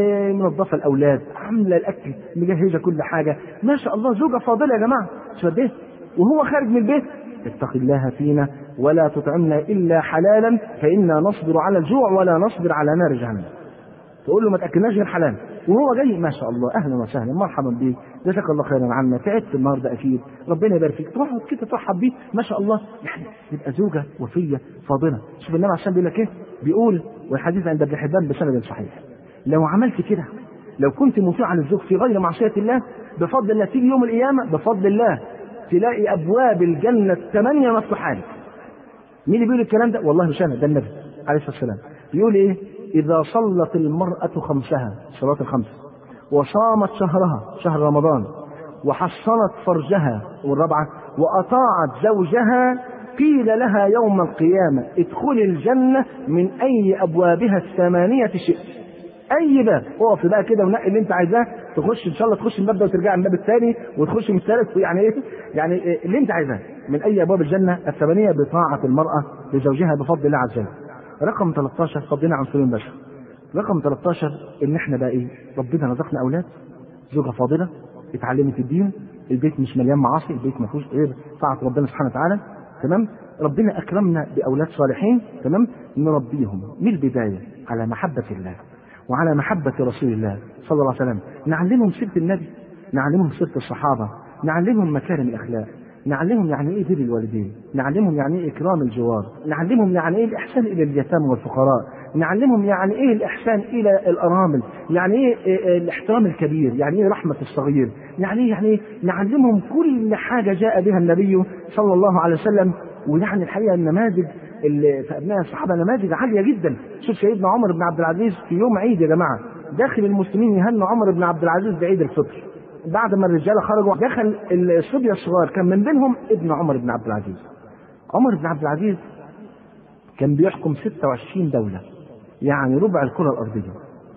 منظفه الاولاد، عامله الاكل، مجهزه كل حاجه، ما شاء الله زوجه فاضله يا جماعه. مش قد ايه؟ وهو خارج من البيت اتق الله فينا ولا تطعمنا الا حلالا فانا نصبر على الجوع ولا نصبر على نار جهنم. تقول له ما تاكلناش غير حلال، وهو جاي ما شاء الله اهلا وسهلا مرحبا بيك، جزاك الله خيرا عنا، تعبت النهارده اكيد، ربنا يبارك فيك، تروح كده ترحب بيه ما شاء الله، يعني تبقى زوجه وفيه فاضله. شوف النبي عشان بيقول لك ايه؟ بيقول والحديث عند ابن حبان بسند صحيح، لو عملت كده، لو كنت مطيعا للزوج في غير معصيه الله بفضل الله، تيجي يوم القيامه بفضل الله تلاقي ابواب الجنه الثمانيه مفتوحه لك. مين اللي بيقول الكلام ده؟ والله مش انا، ده النبي عليه الصلاه والسلام. بيقول ايه؟ إذا صلت المرأة خمسها صلاة الخمس، وصامت شهرها شهر رمضان، وحصنت فرجها والرابعة، وأطاعت زوجها، قيل لها يوم القيامة ادخلي الجنة من أي أبوابها الثمانية شئت. أي باب اقف بقى كده ونقي اللي أنت عايزاه، تخش إن شاء الله تخش من الباب ده وترجع من الباب الثاني وتخش من الثالث، يعني إيه؟ يعني إيه اللي أنت عايزاه من أي أبواب الجنة الثمانية بطاعة المرأة لزوجها بفضل الله عز وجل. رقم ثلاثة عشر فضلنا عن سلوم بشر. رقم ثلاثة عشر ان احنا بقى ايه؟ ربنا رزقنا اولاد، زوجة فاضلة اتعلمت الدين، البيت مش مليان معاصي، البيت ما فيهوش غير طاعة ربنا سبحانه وتعالى، تمام؟ ربنا اكرمنا باولاد صالحين، تمام؟ نربيهم من البداية على محبة الله وعلى محبة رسول الله صلى الله عليه وسلم، نعلمهم سيرة النبي، نعلمهم سيرة الصحابة، نعلمهم مكارم الاخلاق، نعلمهم يعني ايه بر الوالدين، نعلمهم يعني ايه اكرام الجوار، نعلمهم يعني ايه الاحسان الى اليتامى والفقراء، نعلمهم يعني ايه الاحسان الى الارامل، يعني ايه الاحترام الكبير، يعني ايه رحمه الصغير، يعني ايه يعني ايه نعلمهم كل حاجه جاء بها النبي صلى الله عليه وسلم. ويعني الحقيقه النماذج اللي في ابناء الصحابه نماذج عاليه جدا. شوف سيدنا عمر بن عبد العزيز في يوم عيد يا جماعه، داخل المسلمين يهنوا عمر بن عبد العزيز بعيد الفطر، بعد ما الرجاله خرجوا دخل الصبيه الصغار كان من بينهم ابن عمر بن عبد العزيز. عمر بن عبد العزيز كان بيحكم ستة وعشرين دوله، يعني ربع الكره الارضيه.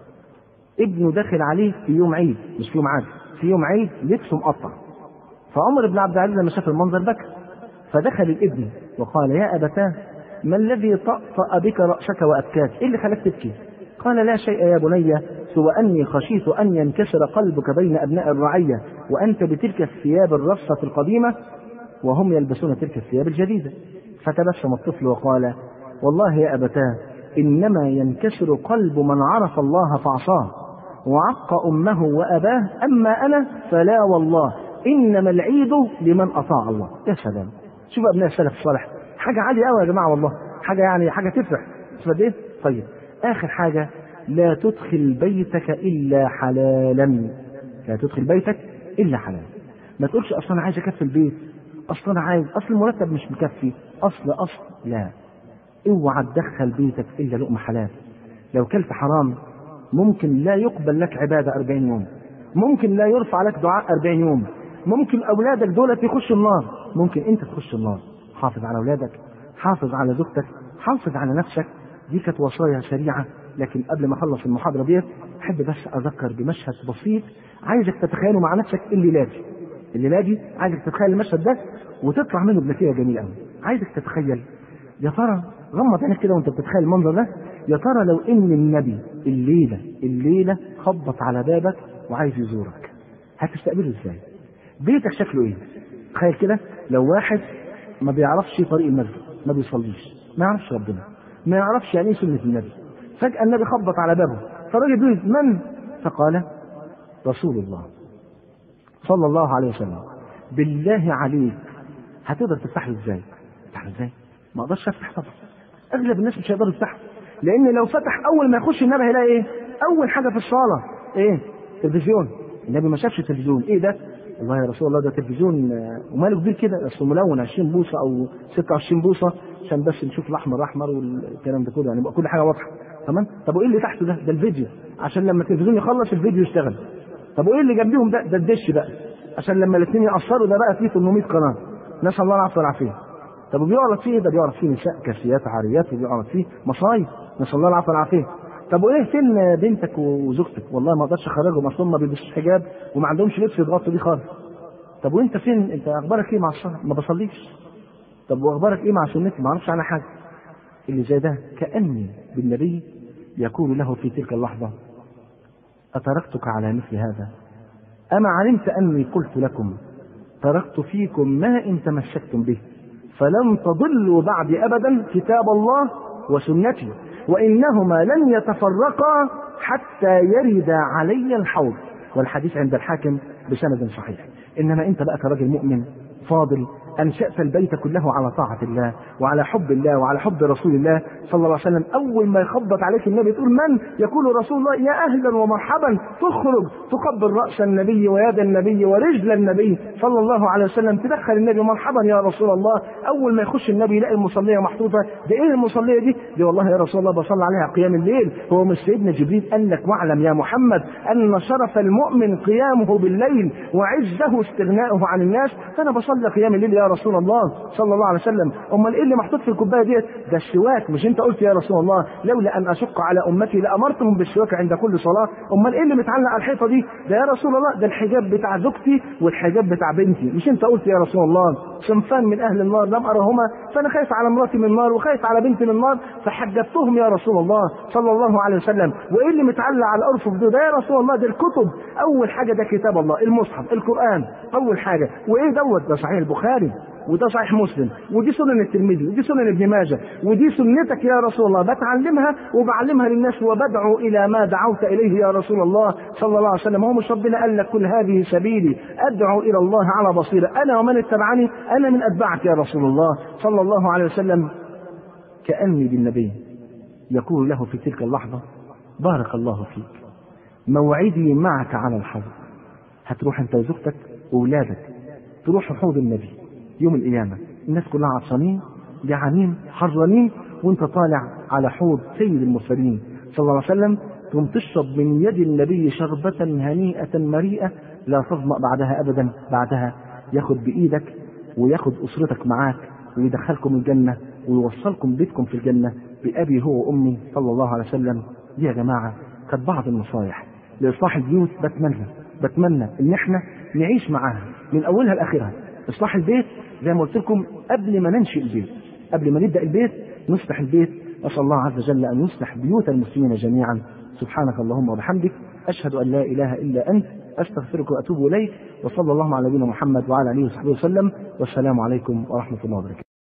ابنه داخل عليه في يوم عيد، مش في يوم عادي، في يوم عيد لبسه مقطع. فعمر بن عبد العزيز لما شاف المنظر بكى، فدخل الابن وقال يا ابتاه ما الذي طأطأ بك رأسك وأبكاك؟ ايه اللي خلاك تبكي؟ قال لا شيء يا بني سوى أني خشيت أن ينكسر قلبك بين أبناء الرعية وأنت بتلك الثياب الرصة القديمة وهم يلبسون تلك الثياب الجديدة. فتبسم الطفل وقال والله يا أبتاه إنما ينكسر قلب من عرف الله فعصاه وعق أمه وأباه، أما أنا فلا والله إنما العيد لمن أطاع الله. يا سلام، شوف أبناء السلف الصالح، حاجة عالية قوي يا جماعة والله، حاجة يعني حاجة تفرح. شوف ايه؟ طيب آخر حاجة، لا تدخل بيتك إلا حلالا. لا تدخل بيتك إلا حلالا. ما تقولش أصلا أنا عايز أكفي البيت، أصلا أنا عايز، أصل المرتب مش مكفي، أصل أصل لا. اوعى تدخل بيتك إلا لقمة حلال. لو كلت حرام ممكن لا يقبل لك عبادة أربعين يوم، ممكن لا يرفع لك دعاء أربعين يوم، ممكن أولادك دولة يخشوا النار، ممكن أنت تخش النار. حافظ على أولادك، حافظ على زوجتك، حافظ على نفسك. دي كانت وصايا سريعة، لكن قبل ما أخلص المحاضرة ديت أحب بس أذكر بمشهد بسيط عايزك تتخيله مع نفسك الليلة دي. الليلة دي عايزك تتخيل المشهد ده وتطلع منه بنتيجة جميلة قوي. عايزك تتخيل، يا ترى غمض عينك كده وأنت بتتخيل المنظر ده، يا ترى لو إن النبي الليلة الليلة خبط على بابك وعايز يزورك هتستقبله إزاي؟ بيتك شكله إيه؟ تخيل كده لو واحد ما بيعرفش طريق المسجد، ما بيصليش، ما يعرفش ربنا، ما يعرفش يعني ايه سنة النبي، فجأة النبي خبط على بابه، فالراجل بيقول من؟ فقال رسول الله صلى الله عليه وسلم. بالله عليك هتقدر تفتح له ازاي؟ تفتح له ازاي؟ ما اقدرش افتح طبعا. اغلب الناس مش هيقدروا يفتحوا، لان لو فتح اول ما يخش النبي هيلاقي ايه؟ اول حاجة في الصالة ايه؟ تلفزيون. النبي ما شافش تلفزيون، ايه ده؟ والله يا رسول الله ده تلفزيون وماله كبير كده، اصله ملون عشرين بوصة او ستة وعشرين بوصة عشان بس نشوف الاحمر احمر والكلام ده كله، يعني يبقى كل حاجه واضحه. تمام؟ طب وايه اللي تحته ده؟ ده الفيديو عشان لما التلفزيون يخلص الفيديو يشتغل. طب وايه اللي جنبيهم ده؟ ده الدش بقى عشان لما الاثنين يقصروا ده بقى فيه ثمانمائة قناه. نسال الله العافيه والعافيه. طب وبيعرض فيه ايه؟ ده بيعرض فيه نساء كاسيات عاريات، وبيعرض فيه مصايب. نسال الله العافيه والعافيه. طب وايه فين بنتك وزوجتك؟ والله ما اقدرش اخرجهم، اصلا ما بيلبسوش حجاب وما عندهمش لبس يضغطوا بيه خالص. طب وانت فين؟ انت اخبارك ايه مع الصلاه؟ ما بصليش. طب واخبارك ايه مع سنتي؟ ما اعرفش عنها حاجه. اللي زي ده كأني بالنبي يقول له في تلك اللحظة أتركتك على مثل هذا؟ أما علمت أني قلت لكم تركت فيكم ما إن تمسكتم به فلن تضلوا بعد أبدا كتاب الله وسنتي، وإنهما لن يتفرقا حتى يرد علي الحوض. والحديث عند الحاكم بسند صحيح. إنما أنت بقى كراجل مؤمن فاضل أنشأت البيت كله على طاعة الله وعلى حب الله وعلى حب رسول الله صلى الله عليه وسلم. أول ما يخبط عليك النبي تقول من؟ يقول رسول الله. يا أهلا ومرحبا. تخرج تقبل رأس النبي ويد النبي ورجل النبي صلى الله عليه وسلم، تدخل النبي مرحبا يا رسول الله. أول ما يخش النبي يلاقي المصلية محطوطة. ده إيه المصلية دي؟ دي والله يا رسول الله بصلي عليها قيام الليل. هو مش سيدنا جبريل قال لك واعلم يا محمد أن شرف المؤمن قيامه بالليل وعزه استغناؤه عن الناس؟ فأنا بصلي قيام الليل يا رسول الله صلى الله عليه وسلم. امال ايه اللي محطوط في الكوبايه ديت؟ ده السواك. مش انت قلت يا رسول الله لولا ان اشق على امتي لامرتهم بالسواك عند كل صلاه؟ امال ايه اللي متعلق على الحيطه دي؟ ده يا رسول الله ده الحجاب بتاع زوجتي والحجاب بتاع بنتي. مش انت قلت يا رسول الله صنفان من اهل النار لم ارهما، فانا خايف على مراتي من النار وخايف على بنتي من النار فحجبتهم يا رسول الله صلى الله عليه وسلم. وايه اللي متعلق على الارفف ده؟ ده يا رسول الله ده الكتب. اول حاجه ده كتاب الله المصحف القران اول حاجه. وايه دوت؟ ده صحيح البخاري وده صحيح مسلم ودي سنن الترمذي ودي سنن ابن ماجه ودي سنتك يا رسول الله. بتعلمها وبعلمها للناس وبدعو الى ما دعوت اليه يا رسول الله صلى الله عليه وسلم. هو مش ربنا قال لك كل هذه سبيلي ادعو الى الله على بصيره انا ومن اتبعني؟ انا من اتبعك يا رسول الله صلى الله عليه وسلم. كأني بالنبي يقول له في تلك اللحظه بارك الله فيك موعدي معك على الحوض. هتروح انت وزوجتك واولادك تروحوا حوض النبي يوم القيامة. الناس كلها عطشانين جعانين حرانين وانت طالع على حوض سيد المرسلين صلى الله عليه وسلم. ثم تشرب من يد النبي شربة هنيئة مريئة لا تظمأ بعدها أبدا. بعدها ياخد بإيدك وياخد أسرتك معاك ويدخلكم الجنة ويوصلكم بيتكم في الجنة بأبي هو وأمي صلى الله عليه وسلم. دي يا جماعة كانت بعض النصائح لإصلاح البيوت. بتمنى بتمنى إن احنا نعيش معاها من أولها لآخرها. إصلاح البيت زي ما قلت لكم قبل ما ننشئ البيت قبل ما نبدأ البيت نصلح البيت. أسأل الله عز وجل أن يصلح بيوت المسلمين جميعا. سبحانك اللهم وبحمدك أشهد أن لا إله إلا أنت أستغفرك وأتوب إليك. وصلى الله على نبينا محمد وعلى آله وصحبه وسلم. والسلام عليكم ورحمة الله وبركاته.